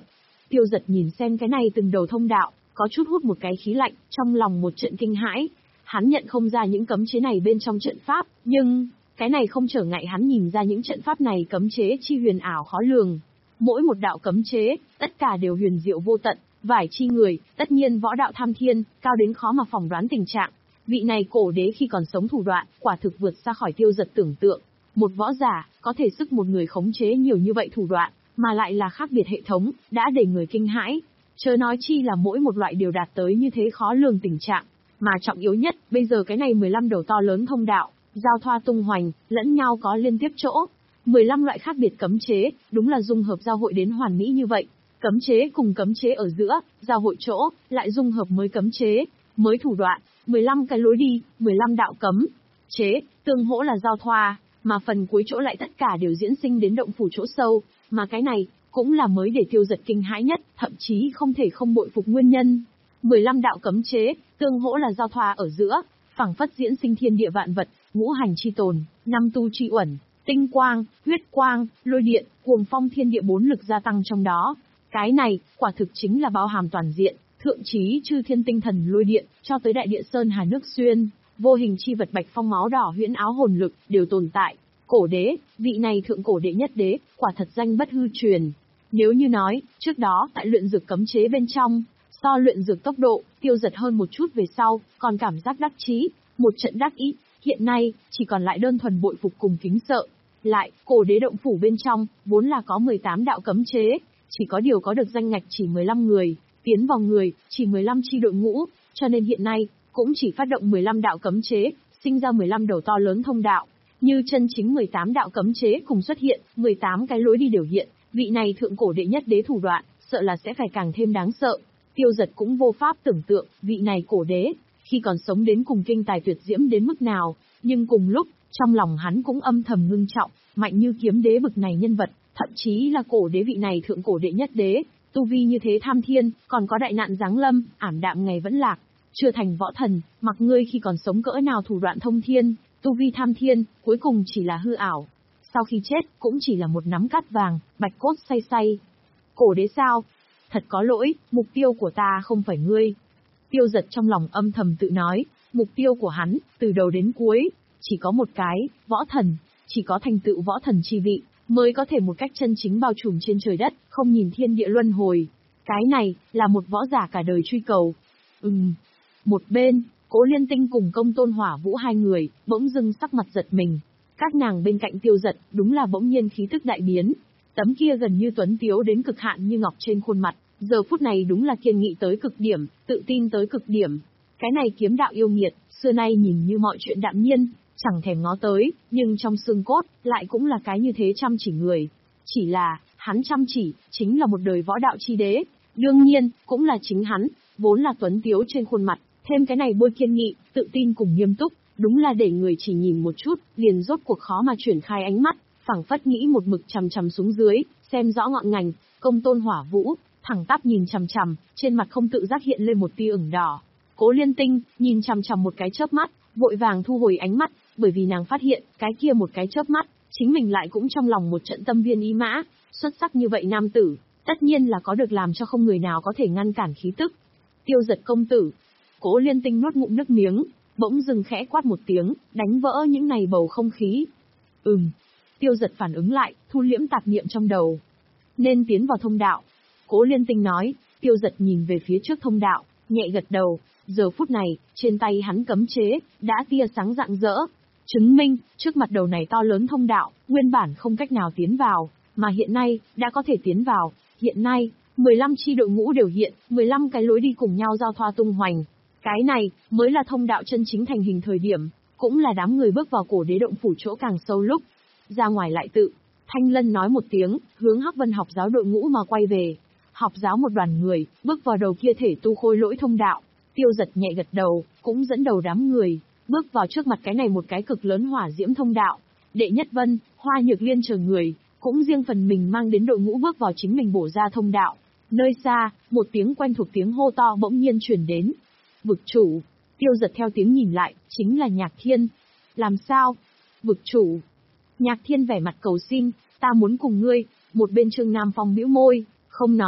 Speaker 1: Tiêu Giật nhìn xem cái này từng đầu thông đạo, có chút hút một cái khí lạnh, trong lòng một trận kinh hãi. Hắn nhận không ra những cấm chế này bên trong trận pháp, nhưng cái này không trở ngại hắn nhìn ra những trận pháp này cấm chế chi huyền ảo khó lường. Mỗi một đạo cấm chế, tất cả đều huyền diệu vô tận, vải chi người, tất nhiên võ đạo tham thiên, cao đến khó mà phỏng đoán tình trạng. Vị này cổ đế khi còn sống thủ đoạn, quả thực vượt xa khỏi Tiêu Giật tưởng tượng. Một võ giả, có thể sức một người khống chế nhiều như vậy thủ đoạn, mà lại là khác biệt hệ thống, đã để người kinh hãi. Chớ nói chi là mỗi một loại đều đạt tới như thế khó lường tình trạng. Mà trọng yếu nhất, bây giờ cái này mười lăm đầu to lớn thông đạo, giao thoa tung hoành, lẫn nhau có liên tiếp chỗ. mười lăm loại khác biệt cấm chế, đúng là dung hợp giao hội đến hoàn mỹ như vậy. Cấm chế cùng cấm chế ở giữa, giao hội chỗ, lại dung hợp mới cấm chế, mới thủ đoạn, mười lăm cái lối đi, mười lăm đạo cấm chế, tương hỗ là giao thoa, mà phần cuối chỗ lại tất cả đều diễn sinh đến động phủ chỗ sâu, mà cái này cũng là mới để Tiêu Giật kinh hãi nhất, thậm chí không thể không bội phục nguyên nhân. mười lăm đạo cấm chế, tương hỗ là giao thoa ở giữa, phảng phất diễn sinh thiên địa vạn vật, ngũ hành chi tồn, năm tu chi uẩn, tinh quang, huyết quang, lôi điện, cuồng phong thiên địa bốn lực gia tăng trong đó. Cái này, quả thực chính là bao hàm toàn diện, thượng chí chư thiên tinh thần lôi điện, cho tới đại địa sơn hà nước xuyên, vô hình chi vật bạch phong máu đỏ huyễn áo hồn lực, đều tồn tại. Cổ đế, vị này thượng cổ đệ nhất đế, quả thật danh bất hư truyền. Nếu như nói, trước đó tại luyện dược cấm chế bên trong, so luyện dược tốc độ, Tiêu Giật hơn một chút về sau, còn cảm giác đắc chí, một trận đắc ý, hiện nay, chỉ còn lại đơn thuần bội phục cùng kính sợ. Lại, cổ đế động phủ bên trong, vốn là có mười tám đạo cấm chế, chỉ có điều có được danh ngạch chỉ mười lăm người, tiến vào người, chỉ mười lăm chi đội ngũ, cho nên hiện nay, cũng chỉ phát động mười lăm đạo cấm chế, sinh ra mười lăm đầu to lớn thông đạo. Như chân chính mười tám đạo cấm chế cùng xuất hiện, mười tám cái lối đi đều hiện, vị này thượng cổ đệ nhất đế thủ đoạn, sợ là sẽ phải càng thêm đáng sợ. Tiêu Giật cũng vô pháp tưởng tượng, vị này cổ đế, khi còn sống đến cùng kinh tài tuyệt diễm đến mức nào, nhưng cùng lúc, trong lòng hắn cũng âm thầm ngưng trọng, mạnh như kiếm đế bực này nhân vật, thậm chí là cổ đế vị này thượng cổ đệ nhất đế, tu vi như thế tham thiên, còn có đại nạn giáng lâm, ảm đạm ngày vẫn lạc, chưa thành võ thần, mặc ngươi khi còn sống cỡ nào thủ đoạn thông thiên, tu vi tham thiên, cuối cùng chỉ là hư ảo. Sau khi chết, cũng chỉ là một nắm cát vàng, bạch cốt say say. Cổ đế sao? Thật có lỗi, mục tiêu của ta không phải ngươi. Tiêu Giật trong lòng âm thầm tự nói, mục tiêu của hắn, từ đầu đến cuối, chỉ có một cái, võ thần, chỉ có thành tựu võ thần chi vị, mới có thể một cách chân chính bao trùm trên trời đất, không nhìn thiên địa luân hồi. Cái này, là một võ giả cả đời truy cầu. Ừm. Một bên, Cố Liên Tinh cùng Công Tôn Hỏa Vũ hai người, bỗng dưng sắc mặt giật mình. Các nàng bên cạnh Tiêu Giật, đúng là bỗng nhiên khí tức đại biến. Tấm kia gần như tuấn tiếu đến cực hạn như ngọc trên khuôn mặt, giờ phút này đúng là kiên nghị tới cực điểm, tự tin tới cực điểm. Cái này kiếm đạo yêu nghiệt, xưa nay nhìn như mọi chuyện đạm nhiên, chẳng thèm ngó tới, nhưng trong xương cốt, lại cũng là cái như thế chăm chỉ người. Chỉ là, hắn chăm chỉ, chính là một đời võ đạo chi đế. Đương nhiên, cũng là chính hắn, vốn là tuấn tiếu trên khuôn mặt, thêm cái này bôi kiên nghị, tự tin cùng nghiêm túc, đúng là để người chỉ nhìn một chút, liền rốt cuộc khó mà chuyển khai ánh mắt, phảng phất nghĩ một mực chằm chằm xuống dưới, xem rõ ngọn ngành. Công Tôn Hỏa Vũ, thẳng tắp nhìn chằm chằm, trên mặt không tự giác hiện lên một tia ửng đỏ. Cố Liên Tinh, nhìn chằm chằm một cái chớp mắt, vội vàng thu hồi ánh mắt, bởi vì nàng phát hiện, cái kia một cái chớp mắt, chính mình lại cũng trong lòng một trận tâm viên ý mã, xuất sắc như vậy nam tử, tất nhiên là có được làm cho không người nào có thể ngăn cản khí tức. Tiêu Giật công tử. Cố Liên Tinh nuốt ngụm nước miếng, bỗng dừng khẽ quát một tiếng, đánh vỡ những này bầu không khí. Ừm. Tiêu Giật phản ứng lại, thu liễm tạp niệm trong đầu. Nên tiến vào thông đạo. Cố Liên Tinh nói. Tiêu Giật nhìn về phía trước thông đạo, nhẹ gật đầu. Giờ phút này, trên tay hắn cấm chế, đã tia sáng rạng rỡ. Chứng minh, trước mặt đầu này to lớn thông đạo, nguyên bản không cách nào tiến vào, mà hiện nay, đã có thể tiến vào. Hiện nay, mười lăm chi đội ngũ đều hiện, mười lăm cái lối đi cùng nhau giao thoa tung hoành. Cái này, mới là thông đạo chân chính thành hình thời điểm, cũng là đám người bước vào cổ đế động phủ chỗ càng sâu lúc. Ra ngoài lại tự, Thanh Lân nói một tiếng, hướng Hắc Vân học giáo đội ngũ mà quay về. Học giáo một đoàn người, bước vào đầu kia thể tu khôi lỗi thông đạo. Tiêu Giật nhẹ gật đầu, cũng dẫn đầu đám người, bước vào trước mặt cái này một cái cực lớn hỏa diễm thông đạo. Đệ Nhất Vân, Hoa Nhược Liên chờ người, cũng riêng phần mình mang đến đội ngũ bước vào chính mình bổ ra thông đạo. Nơi xa, một tiếng quen thuộc tiếng hô to bỗng nhiên truyền đến. Vực chủ. Tiêu Giật theo tiếng nhìn lại, chính là Nhạc Thiên. Làm sao? Vực chủ. Nhạc Thiên vẻ mặt cầu xin, ta muốn cùng ngươi. Một bên Trương Nam Phong bĩu môi, không nói.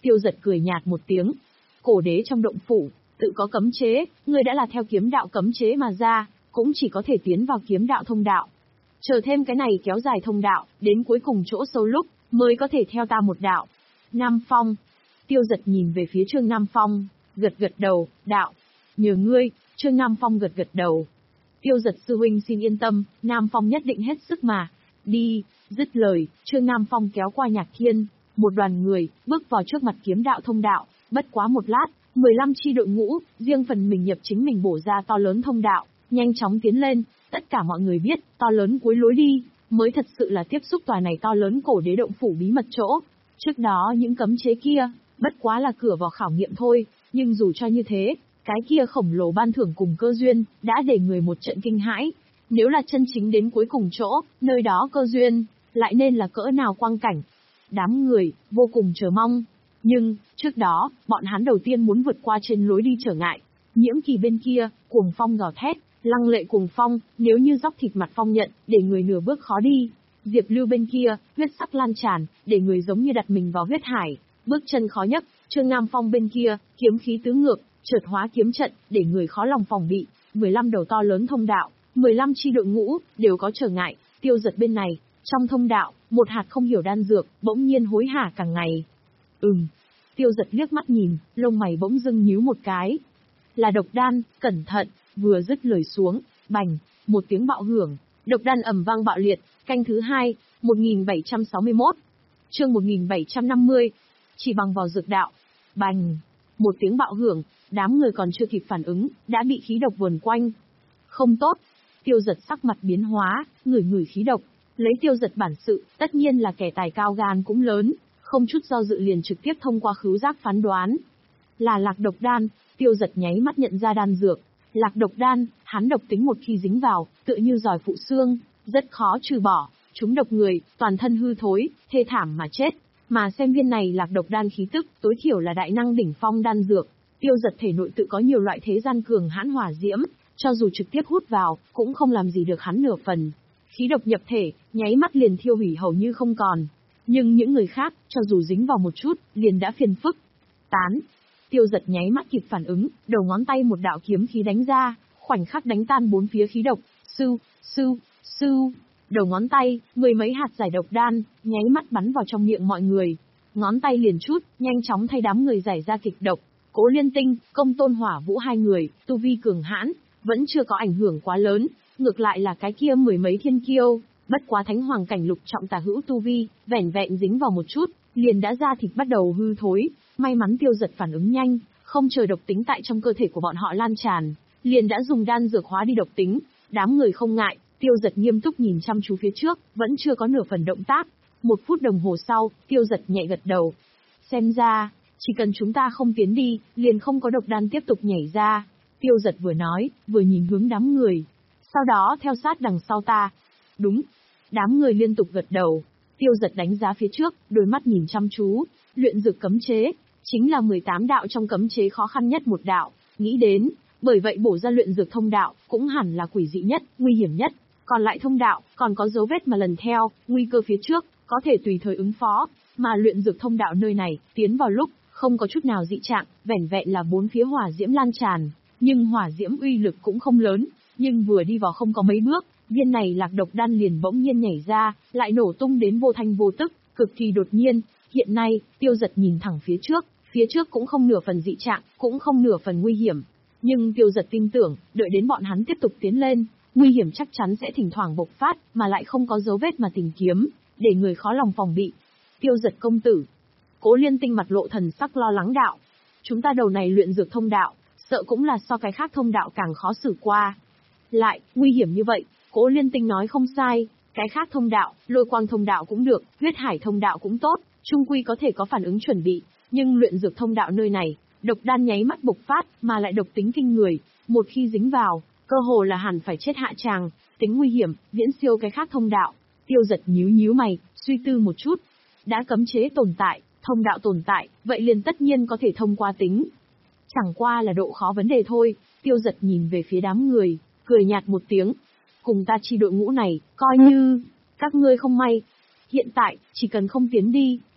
Speaker 1: Tiêu Giật cười nhạt một tiếng. Cổ đế trong động phủ, tự có cấm chế, ngươi đã là theo kiếm đạo cấm chế mà ra, cũng chỉ có thể tiến vào kiếm đạo thông đạo. Chờ thêm cái này kéo dài thông đạo, đến cuối cùng chỗ sâu lúc, mới có thể theo ta một đạo. Nam Phong. Tiêu Giật nhìn về phía Trương Nam Phong, gật gật đầu, đạo. Nhờ ngươi. Trương Nam Phong gật gật đầu. Tiêu Giật sư huynh xin yên tâm, Nam Phong nhất định hết sức mà. Đi. Dứt lời, Trương Nam Phong kéo qua Nhạc Thiên, một đoàn người, bước vào trước mặt kiếm đạo thông đạo, bất quá một lát, mười lăm chi đội ngũ, riêng phần mình nhập chính mình bổ ra to lớn thông đạo, nhanh chóng tiến lên, tất cả mọi người biết, to lớn cuối lối đi, mới thật sự là tiếp xúc tòa này to lớn cổ đế động phủ bí mật chỗ. Trước đó những cấm chế kia, bất quá là cửa vào khảo nghiệm thôi, nhưng dù cho như thế, cái kia khổng lồ ban thưởng cùng cơ duyên, đã để người một trận kinh hãi. Nếu là chân chính đến cuối cùng chỗ, nơi đó cơ duyên, lại nên là cỡ nào quang cảnh. Đám người, vô cùng chờ mong. Nhưng, trước đó, bọn hắn đầu tiên muốn vượt qua trên lối đi trở ngại. Nhiễm Kỳ bên kia, cuồng phong gào thét, lăng lệ cuồng phong, nếu như dóc thịt mặt phong nhận, để người nửa bước khó đi. Diệp Lưu bên kia, huyết sắc lan tràn, để người giống như đặt mình vào huyết hải, bước chân khó nhấc. Trương Nam Phong bên kia, kiếm khí tứ ngược, chợt hóa kiếm trận, để người khó lòng phòng bị. mười lăm đầu to lớn thông đạo, mười lăm chi đội ngũ, đều có trở ngại. Tiêu Giật bên này, trong thông đạo, một hạt không hiểu đan dược, bỗng nhiên hối hả cả ngày. Ừm. Tiêu Giật liếc mắt nhìn, lông mày bỗng dưng nhíu một cái. Là độc đan, cẩn thận, vừa dứt lời xuống, bành, một tiếng bạo hưởng, độc đan ầm vang bạo liệt, canh thứ hai, một nghìn bảy trăm sáu mươi mốt. Chương một nghìn bảy trăm năm mươi. Chỉ bằng vào dược đạo. Bành, một tiếng bạo hưởng, đám người còn chưa kịp phản ứng, đã bị khí độc vờn quanh. Không tốt. Tiêu Giật sắc mặt biến hóa, ngửi ngửi khí độc, lấy Tiêu Giật bản sự, tất nhiên là kẻ tài cao gan cũng lớn, không chút do dự liền trực tiếp thông qua khứu giác phán đoán. Là lạc độc đan. Tiêu Giật nháy mắt nhận ra đan dược. Lạc độc đan, hắn độc tính một khi dính vào, tựa như giòi phụ xương, rất khó trừ bỏ, chúng độc người, toàn thân hư thối, thê thảm mà chết. Mà xem viên này lạc độc đan khí tức, tối thiểu là đại năng đỉnh phong đan dược. Tiêu Giật thể nội tự có nhiều loại thế gian cường hãn hỏa diễm, cho dù trực tiếp hút vào, cũng không làm gì được hắn nửa phần. Khí độc nhập thể, nháy mắt liền thiêu hủy hầu như không còn. Nhưng những người khác, cho dù dính vào một chút, liền đã phiền phức. Tán. Tiêu Giật nháy mắt kịp phản ứng, đầu ngón tay một đạo kiếm khí đánh ra, khoảnh khắc đánh tan bốn phía khí độc. Sưu, sưu, sưu. Đầu ngón tay, mười mấy hạt giải độc đan, nháy mắt bắn vào trong miệng mọi người. Ngón tay liền chút, nhanh chóng thay đám người giải ra kịch độc. Cố Liên Tinh, Công Tôn Hỏa Vũ hai người, tu vi cường hãn, vẫn chưa có ảnh hưởng quá lớn, ngược lại là cái kia mười mấy thiên kiêu, bất quá thánh hoàng cảnh lục trọng tà hữu tu vi, vẻn vẹn dính vào một chút, liền đã ra thịt bắt đầu hư thối. May mắn Tiêu Giật phản ứng nhanh, không chờ độc tính tại trong cơ thể của bọn họ lan tràn, liền đã dùng đan dược hóa đi độc tính. Đám người không ngại, Tiêu Giật nghiêm túc nhìn chăm chú phía trước, vẫn chưa có nửa phần động tác. Một phút đồng hồ sau, Tiêu Giật nhẹ gật đầu. Xem ra, chỉ cần chúng ta không tiến đi, liền không có độc đan tiếp tục nhảy ra. Tiêu Giật vừa nói, vừa nhìn hướng đám người. Sau đó theo sát đằng sau ta. Đúng. Đám người liên tục gật đầu. Tiêu Giật đánh giá phía trước, đôi mắt nhìn chăm chú. Luyện dược cấm chế, chính là mười tám đạo trong cấm chế khó khăn nhất một đạo. Nghĩ đến, bởi vậy bổ ra luyện dược thông đạo, cũng hẳn là quỷ dị nhất, nguy hiểm nhất. Còn lại thông đạo, còn có dấu vết mà lần theo, nguy cơ phía trước, có thể tùy thời ứng phó. Mà luyện dược thông đạo nơi này, tiến vào lúc, không có chút nào dị trạng, vẻn vẹn là bốn phía hỏa diễm lan tràn. Nhưng hỏa diễm uy lực cũng không lớn, nhưng vừa đi vào không có mấy bước, viên này lạc độc đan liền bỗng nhiên nhảy ra, lại nổ tung đến vô thanh vô tức, cực kỳ đột nhiên. Hiện nay, Tiêu Giật nhìn thẳng phía trước, phía trước cũng không nửa phần dị trạng, cũng không nửa phần nguy hiểm. Nhưng Tiêu Giật tin tưởng, đợi đến bọn hắn tiếp tục tiến lên, nguy hiểm chắc chắn sẽ thỉnh thoảng bộc phát, mà lại không có dấu vết mà tìm kiếm, để người khó lòng phòng bị. Tiêu Giật công tử. Cố Liên Tinh mặt lộ thần sắc lo lắng đạo. Chúng ta đầu này luyện dược thông đạo, sợ cũng là so cái khác thông đạo càng khó xử qua. Lại, nguy hiểm như vậy, Cố Liên Tinh nói không sai, cái khác thông đạo, lôi quang thông đạo cũng được, huyết hải thông đạo cũng tốt, chung quy có thể có phản ứng chuẩn bị, nhưng luyện dược thông đạo nơi này, độc đan nháy mắt bộc phát, mà lại độc tính kinh người, một khi dính vào, cơ hồ là hẳn phải chết hạ tràng, tính nguy hiểm, viễn siêu cái khác thông đạo. Tiêu Giật nhíu nhíu mày, suy tư một chút. Đã cấm chế tồn tại, thông đạo tồn tại, vậy liền tất nhiên có thể thông qua tính. Chẳng qua là độ khó vấn đề thôi. Tiêu Giật nhìn về phía đám người, cười nhạt một tiếng. Cùng ta chi đội ngũ này, coi như các ngươi không may. Hiện tại, chỉ cần không tiến đi,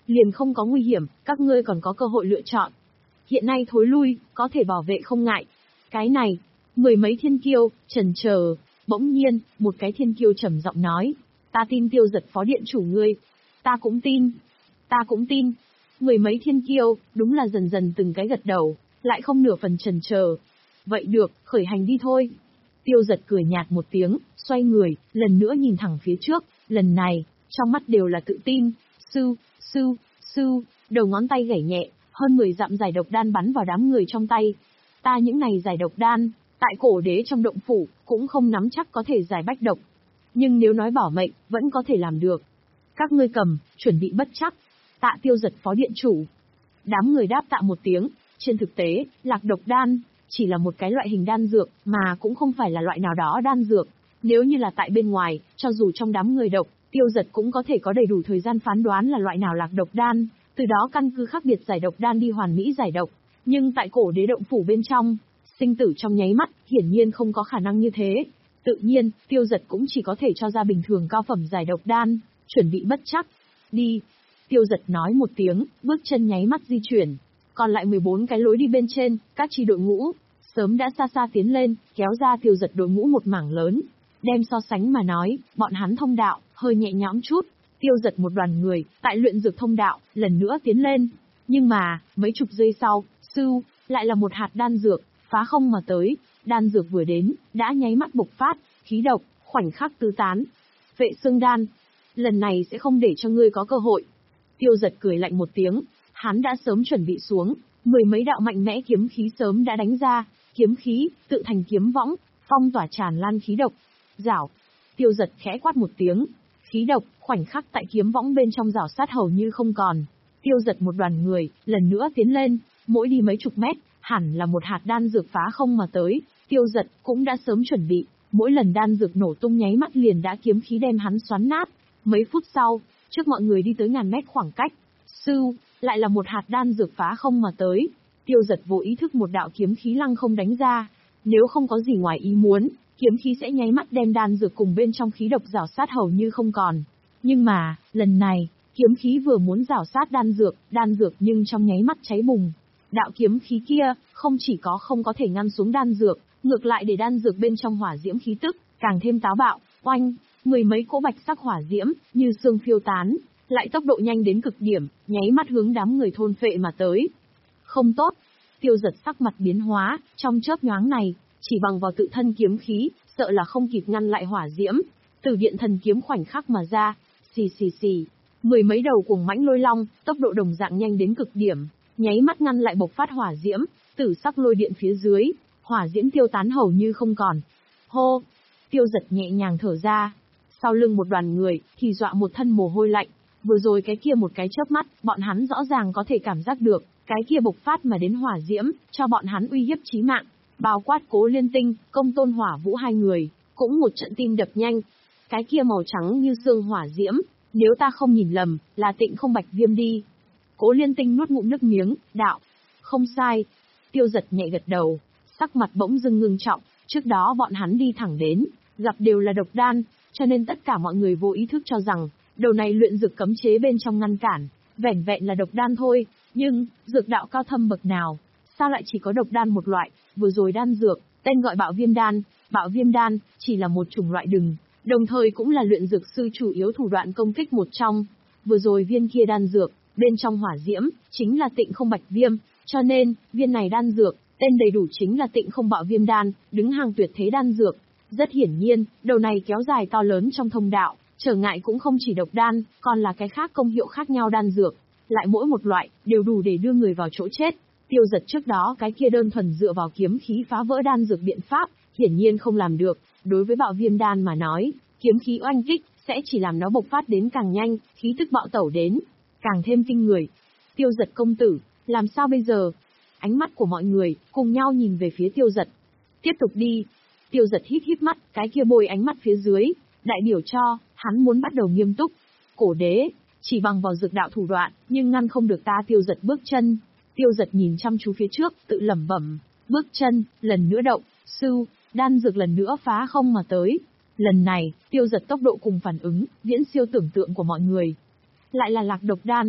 Speaker 1: liền không có nguy hiểm, các ngươi còn có cơ hội lựa chọn. Hiện nay thối lui, có thể bảo vệ không ngại. Cái này, mười mấy thiên kiêu, chần chờ, bỗng nhiên, một cái thiên kiêu trầm giọng nói, ta tin Tiêu Giật phó điện chủ ngươi. Ta cũng tin. Ta cũng tin. Mười mấy thiên kiêu, đúng là dần dần từng cái gật đầu, lại không nửa phần chần chờ. Vậy được, khởi hành đi thôi. Tiêu Giật cười nhạt một tiếng, xoay người, lần nữa nhìn thẳng phía trước, lần này, trong mắt đều là tự tin. Sư, sư, sư, đầu ngón tay gảy nhẹ, hơn mười dặm giải độc đan bắn vào đám người trong tay. Ta những này giải độc đan, tại cổ đế trong động phủ, cũng không nắm chắc có thể giải bách độc. Nhưng nếu nói bỏ mệnh, vẫn có thể làm được. Các ngươi cầm, chuẩn bị bất chắc. Tạ Tiêu Giật phó điện chủ. Đám người đáp tạ một tiếng, trên thực tế, lạc độc đan, chỉ là một cái loại hình đan dược, mà cũng không phải là loại nào đó đan dược. Nếu như là tại bên ngoài, cho dù trong đám người độc, Tiêu Giật cũng có thể có đầy đủ thời gian phán đoán là loại nào lạc độc đan, từ đó căn cứ khác biệt giải độc đan đi hoàn mỹ giải độc. Nhưng tại cổ đế động phủ bên trong, sinh tử trong nháy mắt, hiển nhiên không có khả năng như thế. Tự nhiên, Tiêu Giật cũng chỉ có thể cho ra bình thường cao phẩm giải độc đan, chuẩn bị bất chắc. Đi. Tiêu Giật nói một tiếng, bước chân nháy mắt di chuyển. Còn lại mười bốn cái lối đi bên trên, các chi đội ngũ, sớm đã xa xa tiến lên, kéo ra Tiêu Giật đội ngũ một mảng lớn. Đem so sánh mà nói, bọn hắn thông đạo, hơi nhẹ nhõm chút. Tiêu Giật một đoàn người, tại luyện dược thông đạo, lần nữa tiến lên. Nhưng mà, mấy chục giây sau, sư, lại là một hạt đan dược, phá không mà tới. Đan dược vừa đến, đã nháy mắt bộc phát, khí độc, khoảnh khắc tứ tán. Vệ xương đan, lần này sẽ không để cho ngươi có cơ hội. Tiêu Giật cười lạnh một tiếng, hắn đã sớm chuẩn bị xuống, mười mấy đạo mạnh mẽ kiếm khí sớm đã đánh ra, kiếm khí, tự thành kiếm võng, phong tỏa tràn lan khí độc. Rảo. Tiêu Giật khẽ quát một tiếng, khí độc, khoảnh khắc tại kiếm võng bên trong rảo sát hầu như không còn. Tiêu Giật một đoàn người, lần nữa tiến lên, mỗi đi mấy chục mét, hẳn là một hạt đan dược phá không mà tới. Tiêu Giật cũng đã sớm chuẩn bị, mỗi lần đan dược nổ tung nháy mắt liền đã kiếm khí đem hắn xoắn nát. Mấy phút sau, trước mọi người đi tới ngàn mét khoảng cách, sư, lại là một hạt đan dược phá không mà tới. Tiêu Giật vô ý thức một đạo kiếm khí lăng không đánh ra, nếu không có gì ngoài ý muốn, kiếm khí sẽ nháy mắt đem đan dược cùng bên trong khí độc rảo sát hầu như không còn. Nhưng mà, lần này, kiếm khí vừa muốn rảo sát đan dược, đan dược nhưng trong nháy mắt cháy bùng. Đạo kiếm khí kia, không chỉ có không có thể ngăn xuống đan dược, ngược lại để đan dược bên trong hỏa diễm khí tức, càng thêm táo bạo, oanh, mười mấy cỗ bạch sắc hỏa diễm, như sương phiêu tán, lại tốc độ nhanh đến cực điểm, nháy mắt hướng đám người thôn phệ mà tới. Không tốt, Tiêu Giật sắc mặt biến hóa, trong chớp nhoáng này, chỉ bằng vào tự thân kiếm khí, sợ là không kịp ngăn lại hỏa diễm, Tử Điện Thần Kiếm khoảnh khắc mà ra, xì xì xì, mười mấy đầu cuồng mãnh lôi long, tốc độ đồng dạng nhanh đến cực điểm, nháy mắt ngăn lại bộc phát hỏa diễm, tử sắc lôi điện phía dưới, hỏa diễm tiêu tán hầu như không còn. Hô, Tiêu Giật nhẹ nhàng thở ra, sau lưng một đoàn người thì dọa một thân mồ hôi lạnh, vừa rồi cái kia một cái chớp mắt, bọn hắn rõ ràng có thể cảm giác được, cái kia bộc phát mà đến hỏa diễm, cho bọn hắn uy hiếp chí mạng, bao quát Cố Liên Tinh, Công Tôn Hỏa Vũ hai người, cũng một trận tim đập nhanh. Cái kia màu trắng như sương hỏa diễm, nếu ta không nhìn lầm, là Tịnh Không Bạch Viêm đi. Cố Liên Tinh nuốt ngụm nước miếng, đạo, không sai. Tiêu Giật nhẹ gật đầu, sắc mặt bỗng dưng ngưng trọng, trước đó bọn hắn đi thẳng đến, gặp đều là độc đan, cho nên tất cả mọi người vô ý thức cho rằng, đầu này luyện dược cấm chế bên trong ngăn cản, vẻn vẹn là độc đan thôi, nhưng, dược đạo cao thâm bậc nào, sao lại chỉ có độc đan một loại, vừa rồi đan dược, tên gọi bạo viêm đan, bạo viêm đan, chỉ là một chủng loại đừng, đồng thời cũng là luyện dược sư chủ yếu thủ đoạn công kích một trong, vừa rồi viên kia đan dược, bên trong hỏa diễm, chính là Tịnh Không Bạch Viêm, cho nên, viên này đan dược, tên đầy đủ chính là Tịnh Không Bạo Viêm đan, đứng hàng tuyệt thế đan dược. Rất hiển nhiên, đầu này kéo dài to lớn trong thông đạo, trở ngại cũng không chỉ độc đan, còn là cái khác công hiệu khác nhau đan dược, lại mỗi một loại, đều đủ để đưa người vào chỗ chết. Tiêu Giật trước đó cái kia đơn thuần dựa vào kiếm khí phá vỡ đan dược biện pháp, hiển nhiên không làm được, đối với bạo viêm đan mà nói, kiếm khí oanh kích, sẽ chỉ làm nó bộc phát đến càng nhanh, khí tức bạo tẩu đến, càng thêm kinh người. Tiêu Giật công tử, làm sao bây giờ? Ánh mắt của mọi người, cùng nhau nhìn về phía Tiêu Giật. Tiếp tục đi. Tiêu Giật híp híp mắt, cái kia bôi ánh mắt phía dưới, đại biểu cho, hắn muốn bắt đầu nghiêm túc. Cổ đế, chỉ bằng vào dược đạo thủ đoạn, nhưng ngăn không được ta Tiêu Giật bước chân. Tiêu Giật nhìn chăm chú phía trước, tự lẩm bẩm, bước chân, lần nữa động, sư, đan dược lần nữa phá không mà tới. Lần này, Tiêu Giật tốc độ cùng phản ứng, viễn siêu tưởng tượng của mọi người. Lại là lạc độc đan.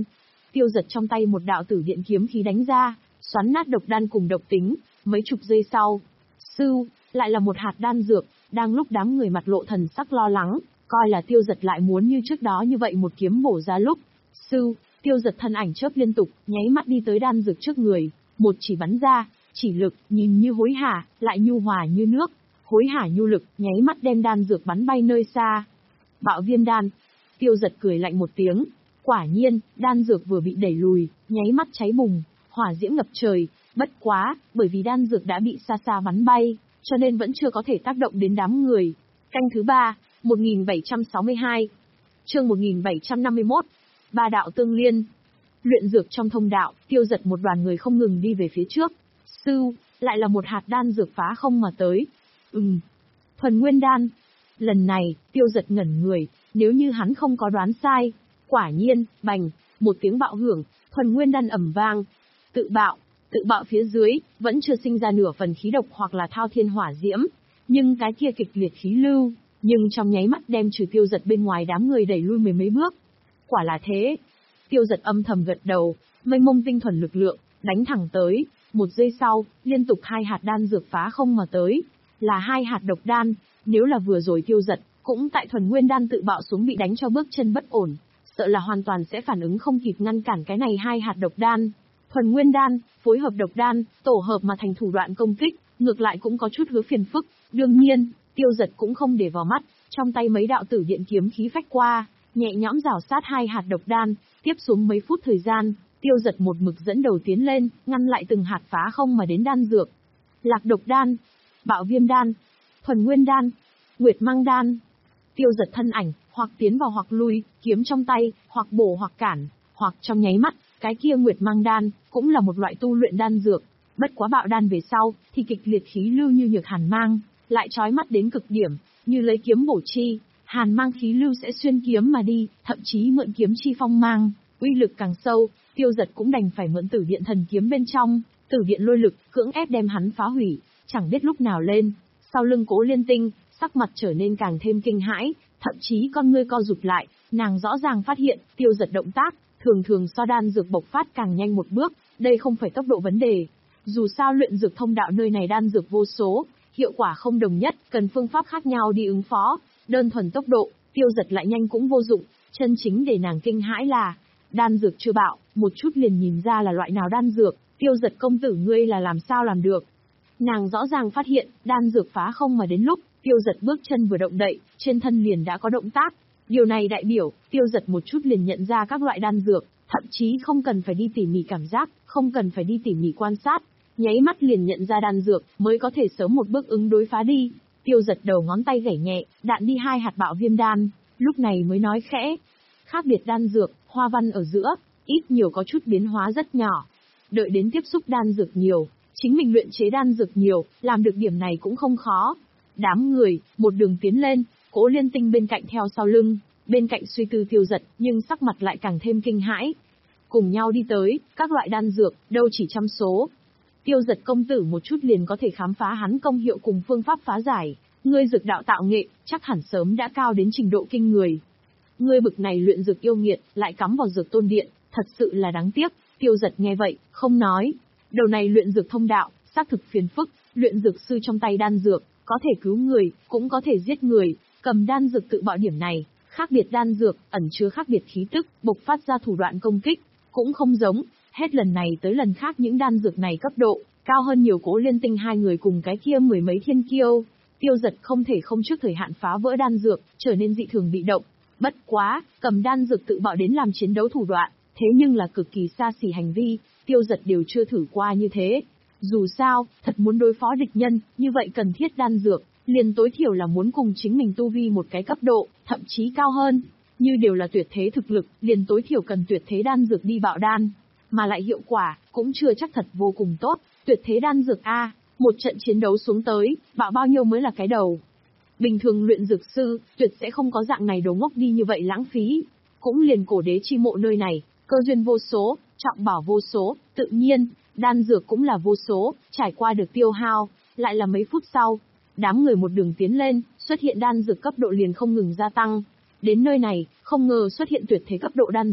Speaker 1: Tiêu Dật trong tay một đạo tử điện kiếm khí đánh ra, xoắn nát độc đan cùng độc tính, mấy chục giây sau. Sưu, lại là một hạt đan dược, đang lúc đám người mặt lộ thần sắc lo lắng, coi là Tiêu Dật lại muốn như trước đó như vậy một kiếm bổ ra lúc. Sưu, Tiêu Dật thân ảnh chớp liên tục, nháy mắt đi tới đan dược trước người, một chỉ bắn ra, chỉ lực, nhìn như hối hả, lại nhu hòa như nước. Hối hả nhu lực, nháy mắt đem đan dược bắn bay nơi xa. Bạo viêm đan. Tiêu Dật cười lạnh một tiếng. Quả nhiên, đan dược vừa bị đẩy lùi, nháy mắt cháy bùng, hỏa diễm ngập trời. Bất quá, bởi vì đan dược đã bị xa xa bắn bay, cho nên vẫn chưa có thể tác động đến đám người. Canh thứ ba, một nghìn bảy trăm sáu mươi hai. Chương một nghìn bảy trăm năm mươi mốt. Ba đạo tương liên. Luyện dược trong thông đạo, Tiêu Dật một đoàn người không ngừng đi về phía trước. Sưu, lại là một hạt đan dược phá không mà tới. Ừm. Thuần nguyên đan. Lần này, Tiêu Dật ngẩn người, nếu như hắn không có đoán sai. Quả nhiên, bành, một tiếng bạo hưởng, thuần nguyên đan ầm vang. Tự bạo, tự bạo phía dưới, vẫn chưa sinh ra nửa phần khí độc hoặc là thao thiên hỏa diễm. Nhưng cái kia kịch liệt khí lưu, nhưng trong nháy mắt đem trừ Tiêu Dật bên ngoài đám người đẩy lui mười mấy bước. Quả là thế. Tiêu Dật âm thầm gật đầu, mênh mông tinh thuần lực lượng, đánh thẳng tới. Một giây sau, liên tục hai hạt đan dược phá không mà tới. Là hai hạt độc đan, nếu là vừa rồi Tiêu Dật, cũng tại thuần nguyên đan tự bạo xuống bị đánh cho bước chân bất ổn, sợ là hoàn toàn sẽ phản ứng không kịp ngăn cản cái này hai hạt độc đan. Thuần nguyên đan, phối hợp độc đan, tổ hợp mà thành thủ đoạn công kích, ngược lại cũng có chút hứa phiền phức. Đương nhiên, Tiêu Dật cũng không để vào mắt, trong tay mấy đạo tử điện kiếm khí phách qua, nhẹ nhõm rào sát hai hạt độc đan, tiếp xuống mấy phút thời gian, Tiêu Dật một mực dẫn đầu tiến lên, ngăn lại từng hạt phá không mà đến đan dược. Lạc độc đan, bạo viêm đan, thuần nguyên đan, nguyệt mang đan. Tiêu Dật thân ảnh, hoặc tiến vào hoặc lui, kiếm trong tay, hoặc bổ hoặc cản, hoặc trong nháy mắt, cái kia nguyệt mang đan, cũng là một loại tu luyện đan dược. Bất quá bạo đan về sau, thì kịch liệt khí lưu như nhược hàn mang, lại chói mắt đến cực điểm, như lấy kiếm bổ chi, hàn mang khí lưu sẽ xuyên kiếm mà đi, thậm chí mượn kiếm chi phong mang, uy lực càng sâu. Tiêu Dật cũng đành phải mượn tử điện thần kiếm bên trong, tử điện lôi lực, cưỡng ép đem hắn phá hủy, chẳng biết lúc nào lên. Sau lưng Cố Liên Tinh, sắc mặt trở nên càng thêm kinh hãi, thậm chí con ngươi co rụt lại, nàng rõ ràng phát hiện, Tiêu Dật động tác, thường thường so đan dược bộc phát càng nhanh một bước, đây không phải tốc độ vấn đề. Dù sao luyện dược thông đạo nơi này đan dược vô số, hiệu quả không đồng nhất, cần phương pháp khác nhau đi ứng phó, đơn thuần tốc độ, Tiêu Dật lại nhanh cũng vô dụng, chân chính để nàng kinh hãi là, đan dược chưa bạo, một chút liền nhìn ra là loại nào đan dược, Tiêu Dật công tử ngươi là làm sao làm được. Nàng rõ ràng phát hiện, đan dược phá không mà đến lúc, Tiêu Dật bước chân vừa động đậy, trên thân liền đã có động tác. Điều này đại biểu, Tiêu Dật một chút liền nhận ra các loại đan dược, thậm chí không cần phải đi tỉ mỉ cảm giác, không cần phải đi tỉ mỉ quan sát, nháy mắt liền nhận ra đan dược, mới có thể sớm một bước ứng đối phá đi. Tiêu Dật đầu ngón tay gảy nhẹ, đạn đi hai hạt bạo viêm đan, lúc này mới nói khẽ. Khác biệt đan dược, hoa văn ở giữa, ít nhiều có chút biến hóa rất nhỏ. Đợi đến tiếp xúc đan dược nhiều, chính mình luyện chế đan dược nhiều, làm được điểm này cũng không khó. Đám người, một đường tiến lên, Cố Liên Tinh bên cạnh theo sau lưng, bên cạnh suy tư Tiêu Dật, nhưng sắc mặt lại càng thêm kinh hãi. Cùng nhau đi tới, các loại đan dược, đâu chỉ trăm số. Tiêu Dật công tử một chút liền có thể khám phá hắn công hiệu cùng phương pháp phá giải, ngươi dược đạo tạo nghệ, chắc hẳn sớm đã cao đến trình độ kinh người. Ngươi bực này luyện dược yêu nghiệt, lại cắm vào dược tôn điện, thật sự là đáng tiếc. Tiêu Dật nghe vậy, không nói. Đầu này luyện dược thông đạo, xác thực phiền phức, luyện dược sư trong tay đan dược, có thể cứu người, cũng có thể giết người, cầm đan dược tự bạo điểm này, khác biệt đan dược, ẩn chứa khác biệt khí tức, bộc phát ra thủ đoạn công kích, cũng không giống, hết lần này tới lần khác những đan dược này cấp độ, cao hơn nhiều Cố Liên Tinh hai người cùng cái kia mười mấy thiên kiêu. Tiêu Dật không thể không trước thời hạn phá vỡ đan dược, trở nên dị thường bị động. Bất quá, cầm đan dược tự bạo đến làm chiến đấu thủ đoạn, thế nhưng là cực kỳ xa xỉ hành vi, Tiêu Dật đều chưa thử qua như thế. Dù sao, thật muốn đối phó địch nhân, như vậy cần thiết đan dược, liền tối thiểu là muốn cùng chính mình tu vi một cái cấp độ, thậm chí cao hơn. Như đều là tuyệt thế thực lực, liền tối thiểu cần tuyệt thế đan dược đi bạo đan. Mà lại hiệu quả, cũng chưa chắc thật vô cùng tốt, tuyệt thế đan dược A, một trận chiến đấu xuống tới, bạo bao nhiêu mới là cái đầu. Bình thường luyện dược sư, tuyệt sẽ không có dạng này đồ ngốc đi như vậy lãng phí. Cũng liền cổ đế chi mộ nơi này, cơ duyên vô số, trọng bảo vô số, tự nhiên, đan dược cũng là vô số, trải qua được tiêu hao, lại là mấy phút sau. Đám người một đường tiến lên, xuất hiện đan dược cấp độ liền không ngừng gia tăng. Đến nơi này, không ngờ xuất hiện tuyệt thế cấp độ đan dược,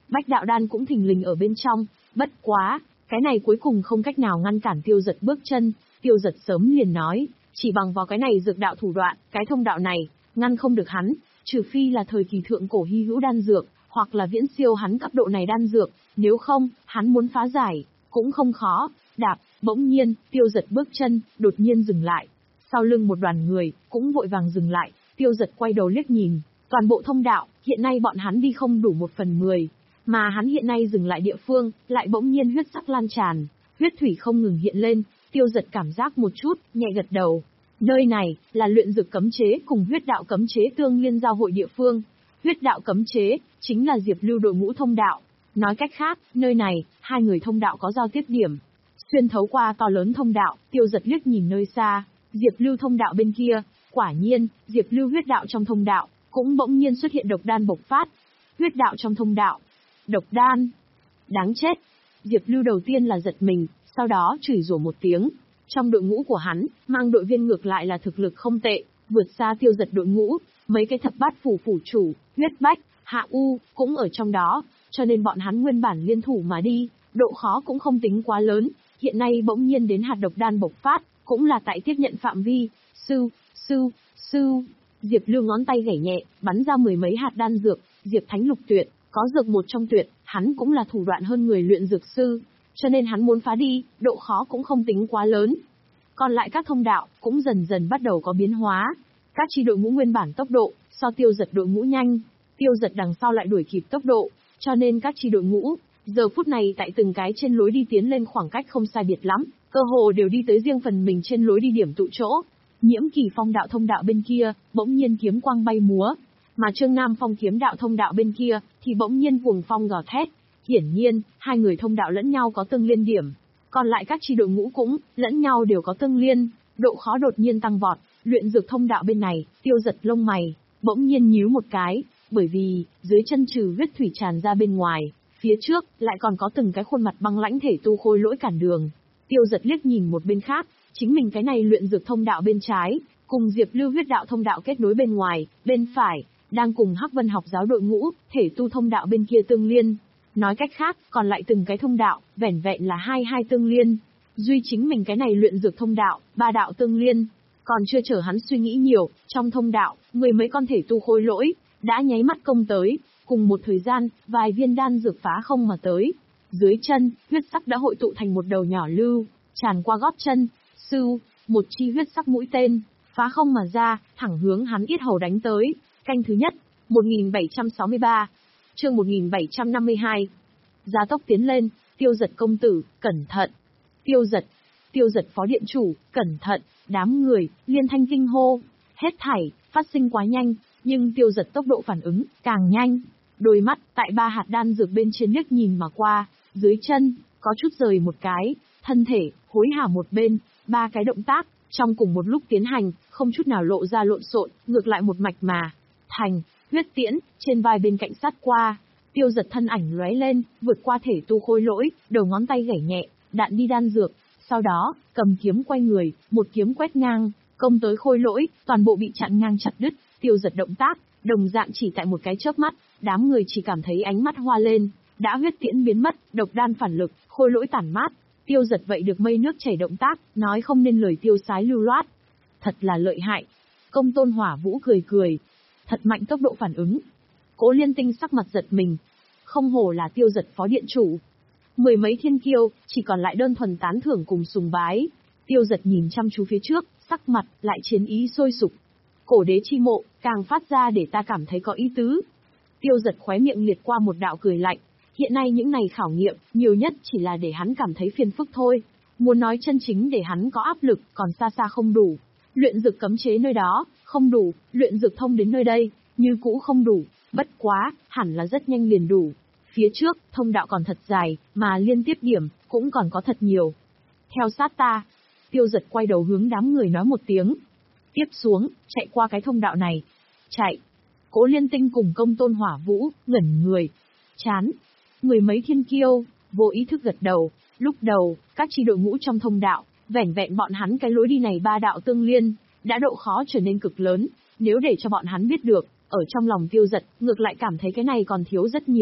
Speaker 1: Bách đạo đan cũng thình lình ở bên trong, bất quá, cái này cuối cùng không cách nào ngăn cản Tiêu Dật bước chân, Tiêu Dật sớm liền nói, chỉ bằng vào cái này dược đạo thủ đoạn, cái thông đạo này, ngăn không được hắn, trừ phi là thời kỳ thượng cổ hy hữu đan dược, hoặc là viễn siêu hắn cấp độ này đan dược, nếu không, hắn muốn phá giải, cũng không khó. Đạp, bỗng nhiên, Tiêu Dật bước chân, đột nhiên dừng lại. Sau lưng một đoàn người, cũng vội vàng dừng lại, Tiêu Dật quay đầu liếc nhìn, toàn bộ thông đạo, hiện nay bọn hắn đi không đủ một phần mười, mà hắn hiện nay dừng lại địa phương, lại bỗng nhiên huyết sắc lan tràn, huyết thủy không ngừng hiện lên, Tiêu Dật cảm giác một chút, nhẹ gật đầu. Nơi này, là luyện dược cấm chế cùng huyết đạo cấm chế tương liên giao hội địa phương. Huyết đạo cấm chế, chính là Diệp Lưu đội ngũ thông đạo. Nói cách khác, nơi này, hai người thông đạo có giao tiếp điểm. Xuyên thấu qua to lớn thông đạo, Tiêu Dật liếc nhìn nơi xa, Diệp Lưu thông đạo bên kia, quả nhiên, Diệp Lưu huyết đạo trong thông đạo, cũng bỗng nhiên xuất hiện độc đan bộc phát. Huyết đạo trong thông đạo, độc đan, đáng chết. Diệp Lưu đầu tiên là giật mình, sau đó chửi rủa một tiếng. Trong đội ngũ của hắn, mang đội viên ngược lại là thực lực không tệ, vượt xa Tiêu Dật đội ngũ, mấy cái thập bát phủ phủ chủ, huyết bách, hạ u, cũng ở trong đó, cho nên bọn hắn nguyên bản liên thủ mà đi, độ khó cũng không tính quá lớn, hiện nay bỗng nhiên đến hạt độc đan bộc phát, cũng là tại tiếp nhận phạm vi, sư, sư, sư, Diệp Lưu ngón tay gảy nhẹ, bắn ra mười mấy hạt đan dược, Diệp Thánh Lục Tuyệt, có dược một trong tuyệt, hắn cũng là thủ đoạn hơn người luyện dược sư, cho nên hắn muốn phá đi, độ khó cũng không tính quá lớn. Còn lại các thông đạo, cũng dần dần bắt đầu có biến hóa. Các chi đội ngũ nguyên bản tốc độ, so Tiêu Dật đội ngũ nhanh, Tiêu Dật đằng sau lại đuổi kịp tốc độ, cho nên các chi đội ngũ, giờ phút này tại từng cái trên lối đi tiến lên khoảng cách không sai biệt lắm, cơ hồ đều đi tới riêng phần mình trên lối đi điểm tụ chỗ. Nhiễm Kỳ Phong đạo thông đạo bên kia, bỗng nhiên kiếm quang bay múa, mà Trương Nam Phong kiếm đạo thông đạo bên kia, thì bỗng nhiên cuồng phong gào thét. Hiển nhiên, hai người thông đạo lẫn nhau có tương liên điểm. Còn lại các chi đội ngũ cũng, lẫn nhau đều có tương liên, độ khó đột nhiên tăng vọt, luyện dược thông đạo bên này, Tiêu Dật lông mày, bỗng nhiên nhíu một cái, bởi vì, dưới chân trừ huyết thủy tràn ra bên ngoài, phía trước, lại còn có từng cái khuôn mặt băng lãnh thể tu khôi lỗi cản đường. Tiêu Dật liếc nhìn một bên khác, chính mình cái này luyện dược thông đạo bên trái, cùng Diệp Lưu huyết đạo thông đạo kết nối bên ngoài, bên phải, đang cùng Hắc Vân học giáo đội ngũ, thể tu thông đạo bên kia tương liên. Nói cách khác, còn lại từng cái thông đạo, vẻn vẹn là hai hai tương liên. Duy chính mình cái này luyện dược thông đạo, ba đạo tương liên. Còn chưa chờ hắn suy nghĩ nhiều, trong thông đạo, mười mấy con thể tu khôi lỗi, đã nháy mắt công tới, cùng một thời gian, vài viên đan dược phá không mà tới. Dưới chân, huyết sắc đã hội tụ thành một đầu nhỏ lưu, tràn qua gót chân, sư, một chi huyết sắc mũi tên, phá không mà ra, thẳng hướng hắn yết hầu đánh tới. Canh thứ nhất, một nghìn bảy trăm sáu mươi ba, chương một nghìn bảy trăm năm mươi hai. Gia tốc tiến lên, Tiêu Dật công tử, cẩn thận. Tiêu Dật, Tiêu Dật phó điện chủ, cẩn thận, đám người, liên thanh kinh hô. Hết thảy, phát sinh quá nhanh, nhưng Tiêu Dật tốc độ phản ứng, càng nhanh. Đôi mắt, tại ba hạt đan dược bên trên liếc nhìn mà qua, dưới chân, có chút rời một cái, thân thể, hối hả một bên, ba cái động tác, trong cùng một lúc tiến hành, không chút nào lộ ra lộn xộn, ngược lại một mạch mà. Thành, huyết tiễn, trên vai bên cạnh sát qua, Tiêu Dật thân ảnh lóe lên, vượt qua thể tu khôi lỗi, đầu ngón tay gảy nhẹ, đạn đi đan dược, sau đó, cầm kiếm quay người, một kiếm quét ngang, công tới khôi lỗi, toàn bộ bị chặn ngang chặt đứt. Tiêu Dật động tác, đồng dạng chỉ tại một cái chớp mắt, đám người chỉ cảm thấy ánh mắt hoa lên, đã huyết tiễn biến mất, độc đan phản lực, khôi lỗi tản mát. Tiêu Dật vậy được mây nước chảy động tác, nói không nên lời tiêu sái lưu loát. Thật là lợi hại. Công Tôn Hỏa Vũ cười cười. Thật mạnh tốc độ phản ứng. Cố Liên Tinh sắc mặt giật mình. Không hổ là Tiêu Dật phó điện chủ. Mười mấy thiên kiêu, chỉ còn lại đơn thuần tán thưởng cùng sùng bái. Tiêu Dật nhìn chăm chú phía trước, sắc mặt, lại chiến ý sôi sục. Cổ đế chi mộ, càng phát ra để ta cảm thấy có ý tứ. Tiêu Dật khóe miệng liệt qua một đạo cười lạnh. Hiện nay những này khảo nghiệm, nhiều nhất chỉ là để hắn cảm thấy phiền phức thôi. Muốn nói chân chính để hắn có áp lực, còn xa xa không đủ. Luyện dược cấm chế nơi đó, không đủ, luyện dược thông đến nơi đây, như cũ không đủ, bất quá, hẳn là rất nhanh liền đủ. Phía trước, thông đạo còn thật dài, mà liên tiếp điểm, cũng còn có thật nhiều. Theo sát ta, Tiêu Dật quay đầu hướng đám người nói một tiếng. Tiếp xuống, chạy qua cái thông đạo này. Chạy. Cố Liên Tinh cùng Công Tôn Hỏa Vũ, ngẩn người. Chán. Mười mấy thiên kiêu, vô ý thức gật đầu. Lúc đầu, các chi đội ngũ trong thông đạo, vẻn vẹn bọn hắn cái lối đi này ba đạo tương liên, đã độ khó trở nên cực lớn. Nếu để cho bọn hắn biết được, ở trong lòng Tiêu Dật, ngược lại cảm thấy cái này còn thiếu rất nhiều.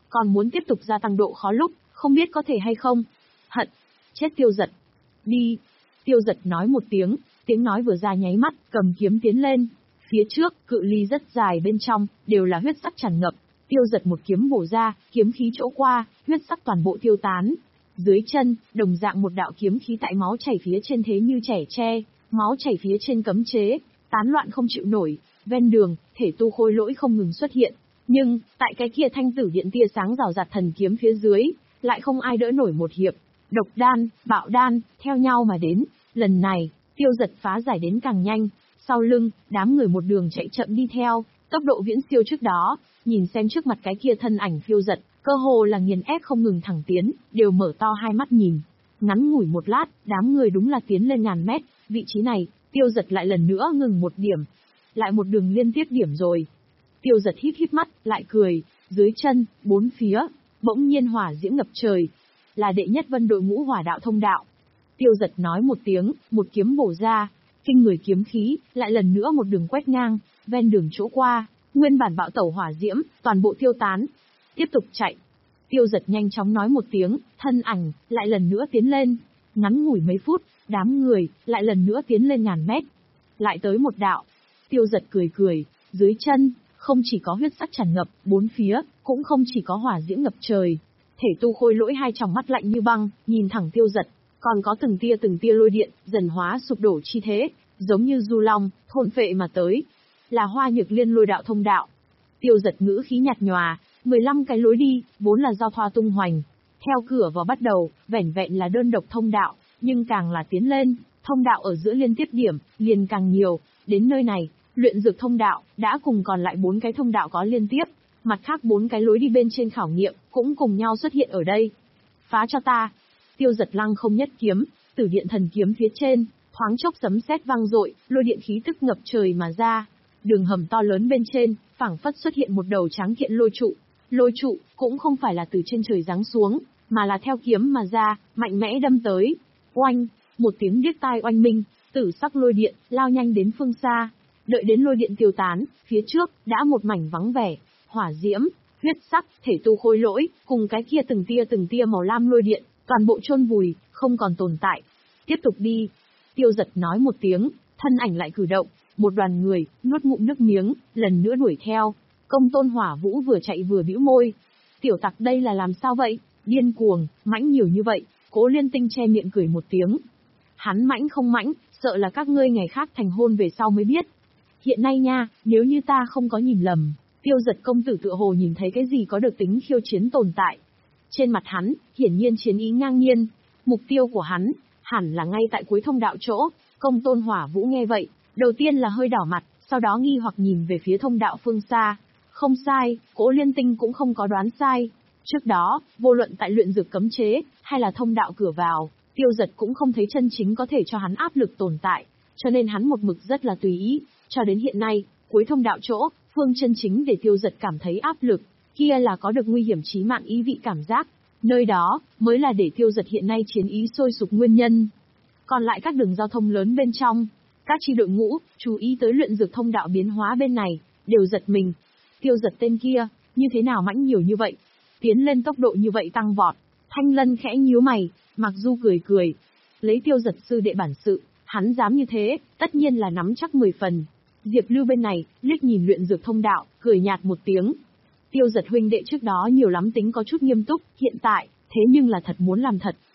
Speaker 1: còn muốn tiếp tục gia tăng độ khó lúc, không biết có thể hay không. Hận, chết Tiêu Dật. Đi. Tiêu Dật nói một tiếng, tiếng nói vừa ra nháy mắt, cầm kiếm tiến lên. Phía trước, cự ly rất dài bên trong, đều là huyết sắc tràn ngập. Tiêu Dật một kiếm bổ ra, kiếm khí chỗ qua, huyết sắc toàn bộ tiêu tán. Dưới chân, đồng dạng một đạo kiếm khí tại máu chảy phía trên thế như trẻ tre, máu chảy phía trên cấm chế, tán loạn không chịu nổi. Ven đường, thể tu khôi lỗi không ngừng xuất hiện. Nhưng, tại cái kia thanh tử điện tia sáng rào rạt thần kiếm phía dưới, lại không ai đỡ nổi một hiệp. Độc đan, bạo đan, theo nhau mà đến. Lần này, Tiêu Dật phá giải đến càng nhanh. Sau lưng, đám người một đường chạy chậm đi theo, tốc độ viễn siêu trước đó. Nhìn xem trước mặt cái kia thân ảnh phiêu giật, cơ hồ là nghiền ép không ngừng thẳng tiến, đều mở to hai mắt nhìn. Ngắn ngủi một lát, đám người đúng là tiến lên ngàn mét. Vị trí này, Tiêu Dật lại lần nữa ngừng một điểm. Lại một đường liên tiếp điểm rồi. Tiêu Dật híp híp mắt, lại cười. Dưới chân, bốn phía, bỗng nhiên hỏa diễm ngập trời. Là đệ nhất vân đội ngũ hỏa đạo thông đạo. Tiêu Dật nói một tiếng, một kiếm bổ ra. Kinh người kiếm khí, lại lần nữa một đường quét ngang, ven đường chỗ qua. Nguyên bản bạo tẩu hỏa diễm, toàn bộ tiêu tán. Tiếp tục chạy. Tiêu Dật nhanh chóng nói một tiếng, thân ảnh, lại lần nữa tiến lên. Ngắn ngủi mấy phút, đám người, lại lần nữa tiến lên ngàn mét. Lại tới một đạo. Tiêu Dật cười cười, dưới chân, không chỉ có huyết sắc tràn ngập, bốn phía, cũng không chỉ có hỏa diễm ngập trời. Thể tu khôi lỗi hai tròng mắt lạnh như băng, nhìn thẳng Tiêu Dật, còn có từng tia từng tia lôi điện, dần hóa sụp đổ chi thế, giống như du long, thôn phệ mà tới. Là Hoa Nhược Liên lôi đạo thông đạo. Tiêu Dật ngữ khí nhạt nhòa, mười lăm cái lối đi, vốn là giao thoa tung hoành. Theo cửa vào bắt đầu, vẻn vẹn là đơn độc thông đạo, nhưng càng là tiến lên, thông đạo ở giữa liên tiếp điểm, liền càng nhiều. Đến nơi này, luyện dược thông đạo, đã cùng còn lại bốn cái thông đạo có liên tiếp. Mặt khác bốn cái lối đi bên trên khảo nghiệm, cũng cùng nhau xuất hiện ở đây. Phá cho ta. Tiêu Dật lăng không nhất kiếm, tử điện thần kiếm phía trên, thoáng chốc sấm sét vang dội, lôi điện khí tức ngập trời mà ra. Đường hầm to lớn bên trên, phảng phất xuất hiện một đầu tráng kiện lôi trụ. Lôi trụ, cũng không phải là từ trên trời giáng xuống, mà là theo kiếm mà ra, mạnh mẽ đâm tới. Oanh, một tiếng điếc tai oanh minh, tử sắc lôi điện, lao nhanh đến phương xa. Đợi đến lôi điện tiêu tán, phía trước, đã một mảnh vắng vẻ, hỏa diễm, huyết sắc, thể tu khôi lỗi, cùng cái kia từng tia từng tia màu lam lôi điện, toàn bộ chôn vùi, không còn tồn tại. Tiếp tục đi. Tiêu Dật nói một tiếng, thân ảnh lại cử động, một đoàn người, nuốt ngụm nước miếng, lần nữa đuổi theo. Công Tôn Hỏa Vũ vừa chạy vừa bĩu môi. Tiểu tặc đây là làm sao vậy? Điên cuồng, mãnh nhiều như vậy. Cố Liên Tinh che miệng cười một tiếng. Hắn mãnh không mãnh, sợ là các ngươi ngày khác thành hôn về sau mới biết. Hiện nay nha, nếu như ta không có nhìn lầm, Tiêu Dật công tử tựa hồ nhìn thấy cái gì có được tính khiêu chiến tồn tại. Trên mặt hắn, hiển nhiên chiến ý ngang nhiên. Mục tiêu của hắn, hẳn là ngay tại cuối thông đạo chỗ. Công Tôn Hỏa Vũ nghe vậy, đầu tiên là hơi đỏ mặt, sau đó nghi hoặc nhìn về phía thông đạo phương xa. Không sai, Cố Liên Tinh cũng không có đoán sai. Trước đó, vô luận tại luyện dược cấm chế, hay là thông đạo cửa vào, Tiêu Dật cũng không thấy chân chính có thể cho hắn áp lực tồn tại, cho nên hắn một mực rất là tùy ý. Cho đến hiện nay, cuối thông đạo chỗ, phương chân chính để Tiêu Dật cảm thấy áp lực, kia là có được nguy hiểm chí mạng ý vị cảm giác. Nơi đó, mới là để Tiêu Dật hiện nay chiến ý sôi sục nguyên nhân. Còn lại các đường giao thông lớn bên trong, các chi đội ngũ, chú ý tới luyện dược thông đạo biến hóa bên này, đều giật mình. Tiêu Dật tên kia, như thế nào mãnh nhiều như vậy? Tiến lên tốc độ như vậy tăng vọt. Thanh Lân khẽ nhíu mày, Mặc Du cười cười. Lấy Tiêu Dật sư đệ bản sự, hắn dám như thế, tất nhiên là nắm chắc mười phần. Diệp Lưu bên này, liếc nhìn luyện dược thông đạo, cười nhạt một tiếng. Tiêu Dật huynh đệ trước đó nhiều lắm tính có chút nghiêm túc, hiện tại, thế nhưng là thật muốn làm thật,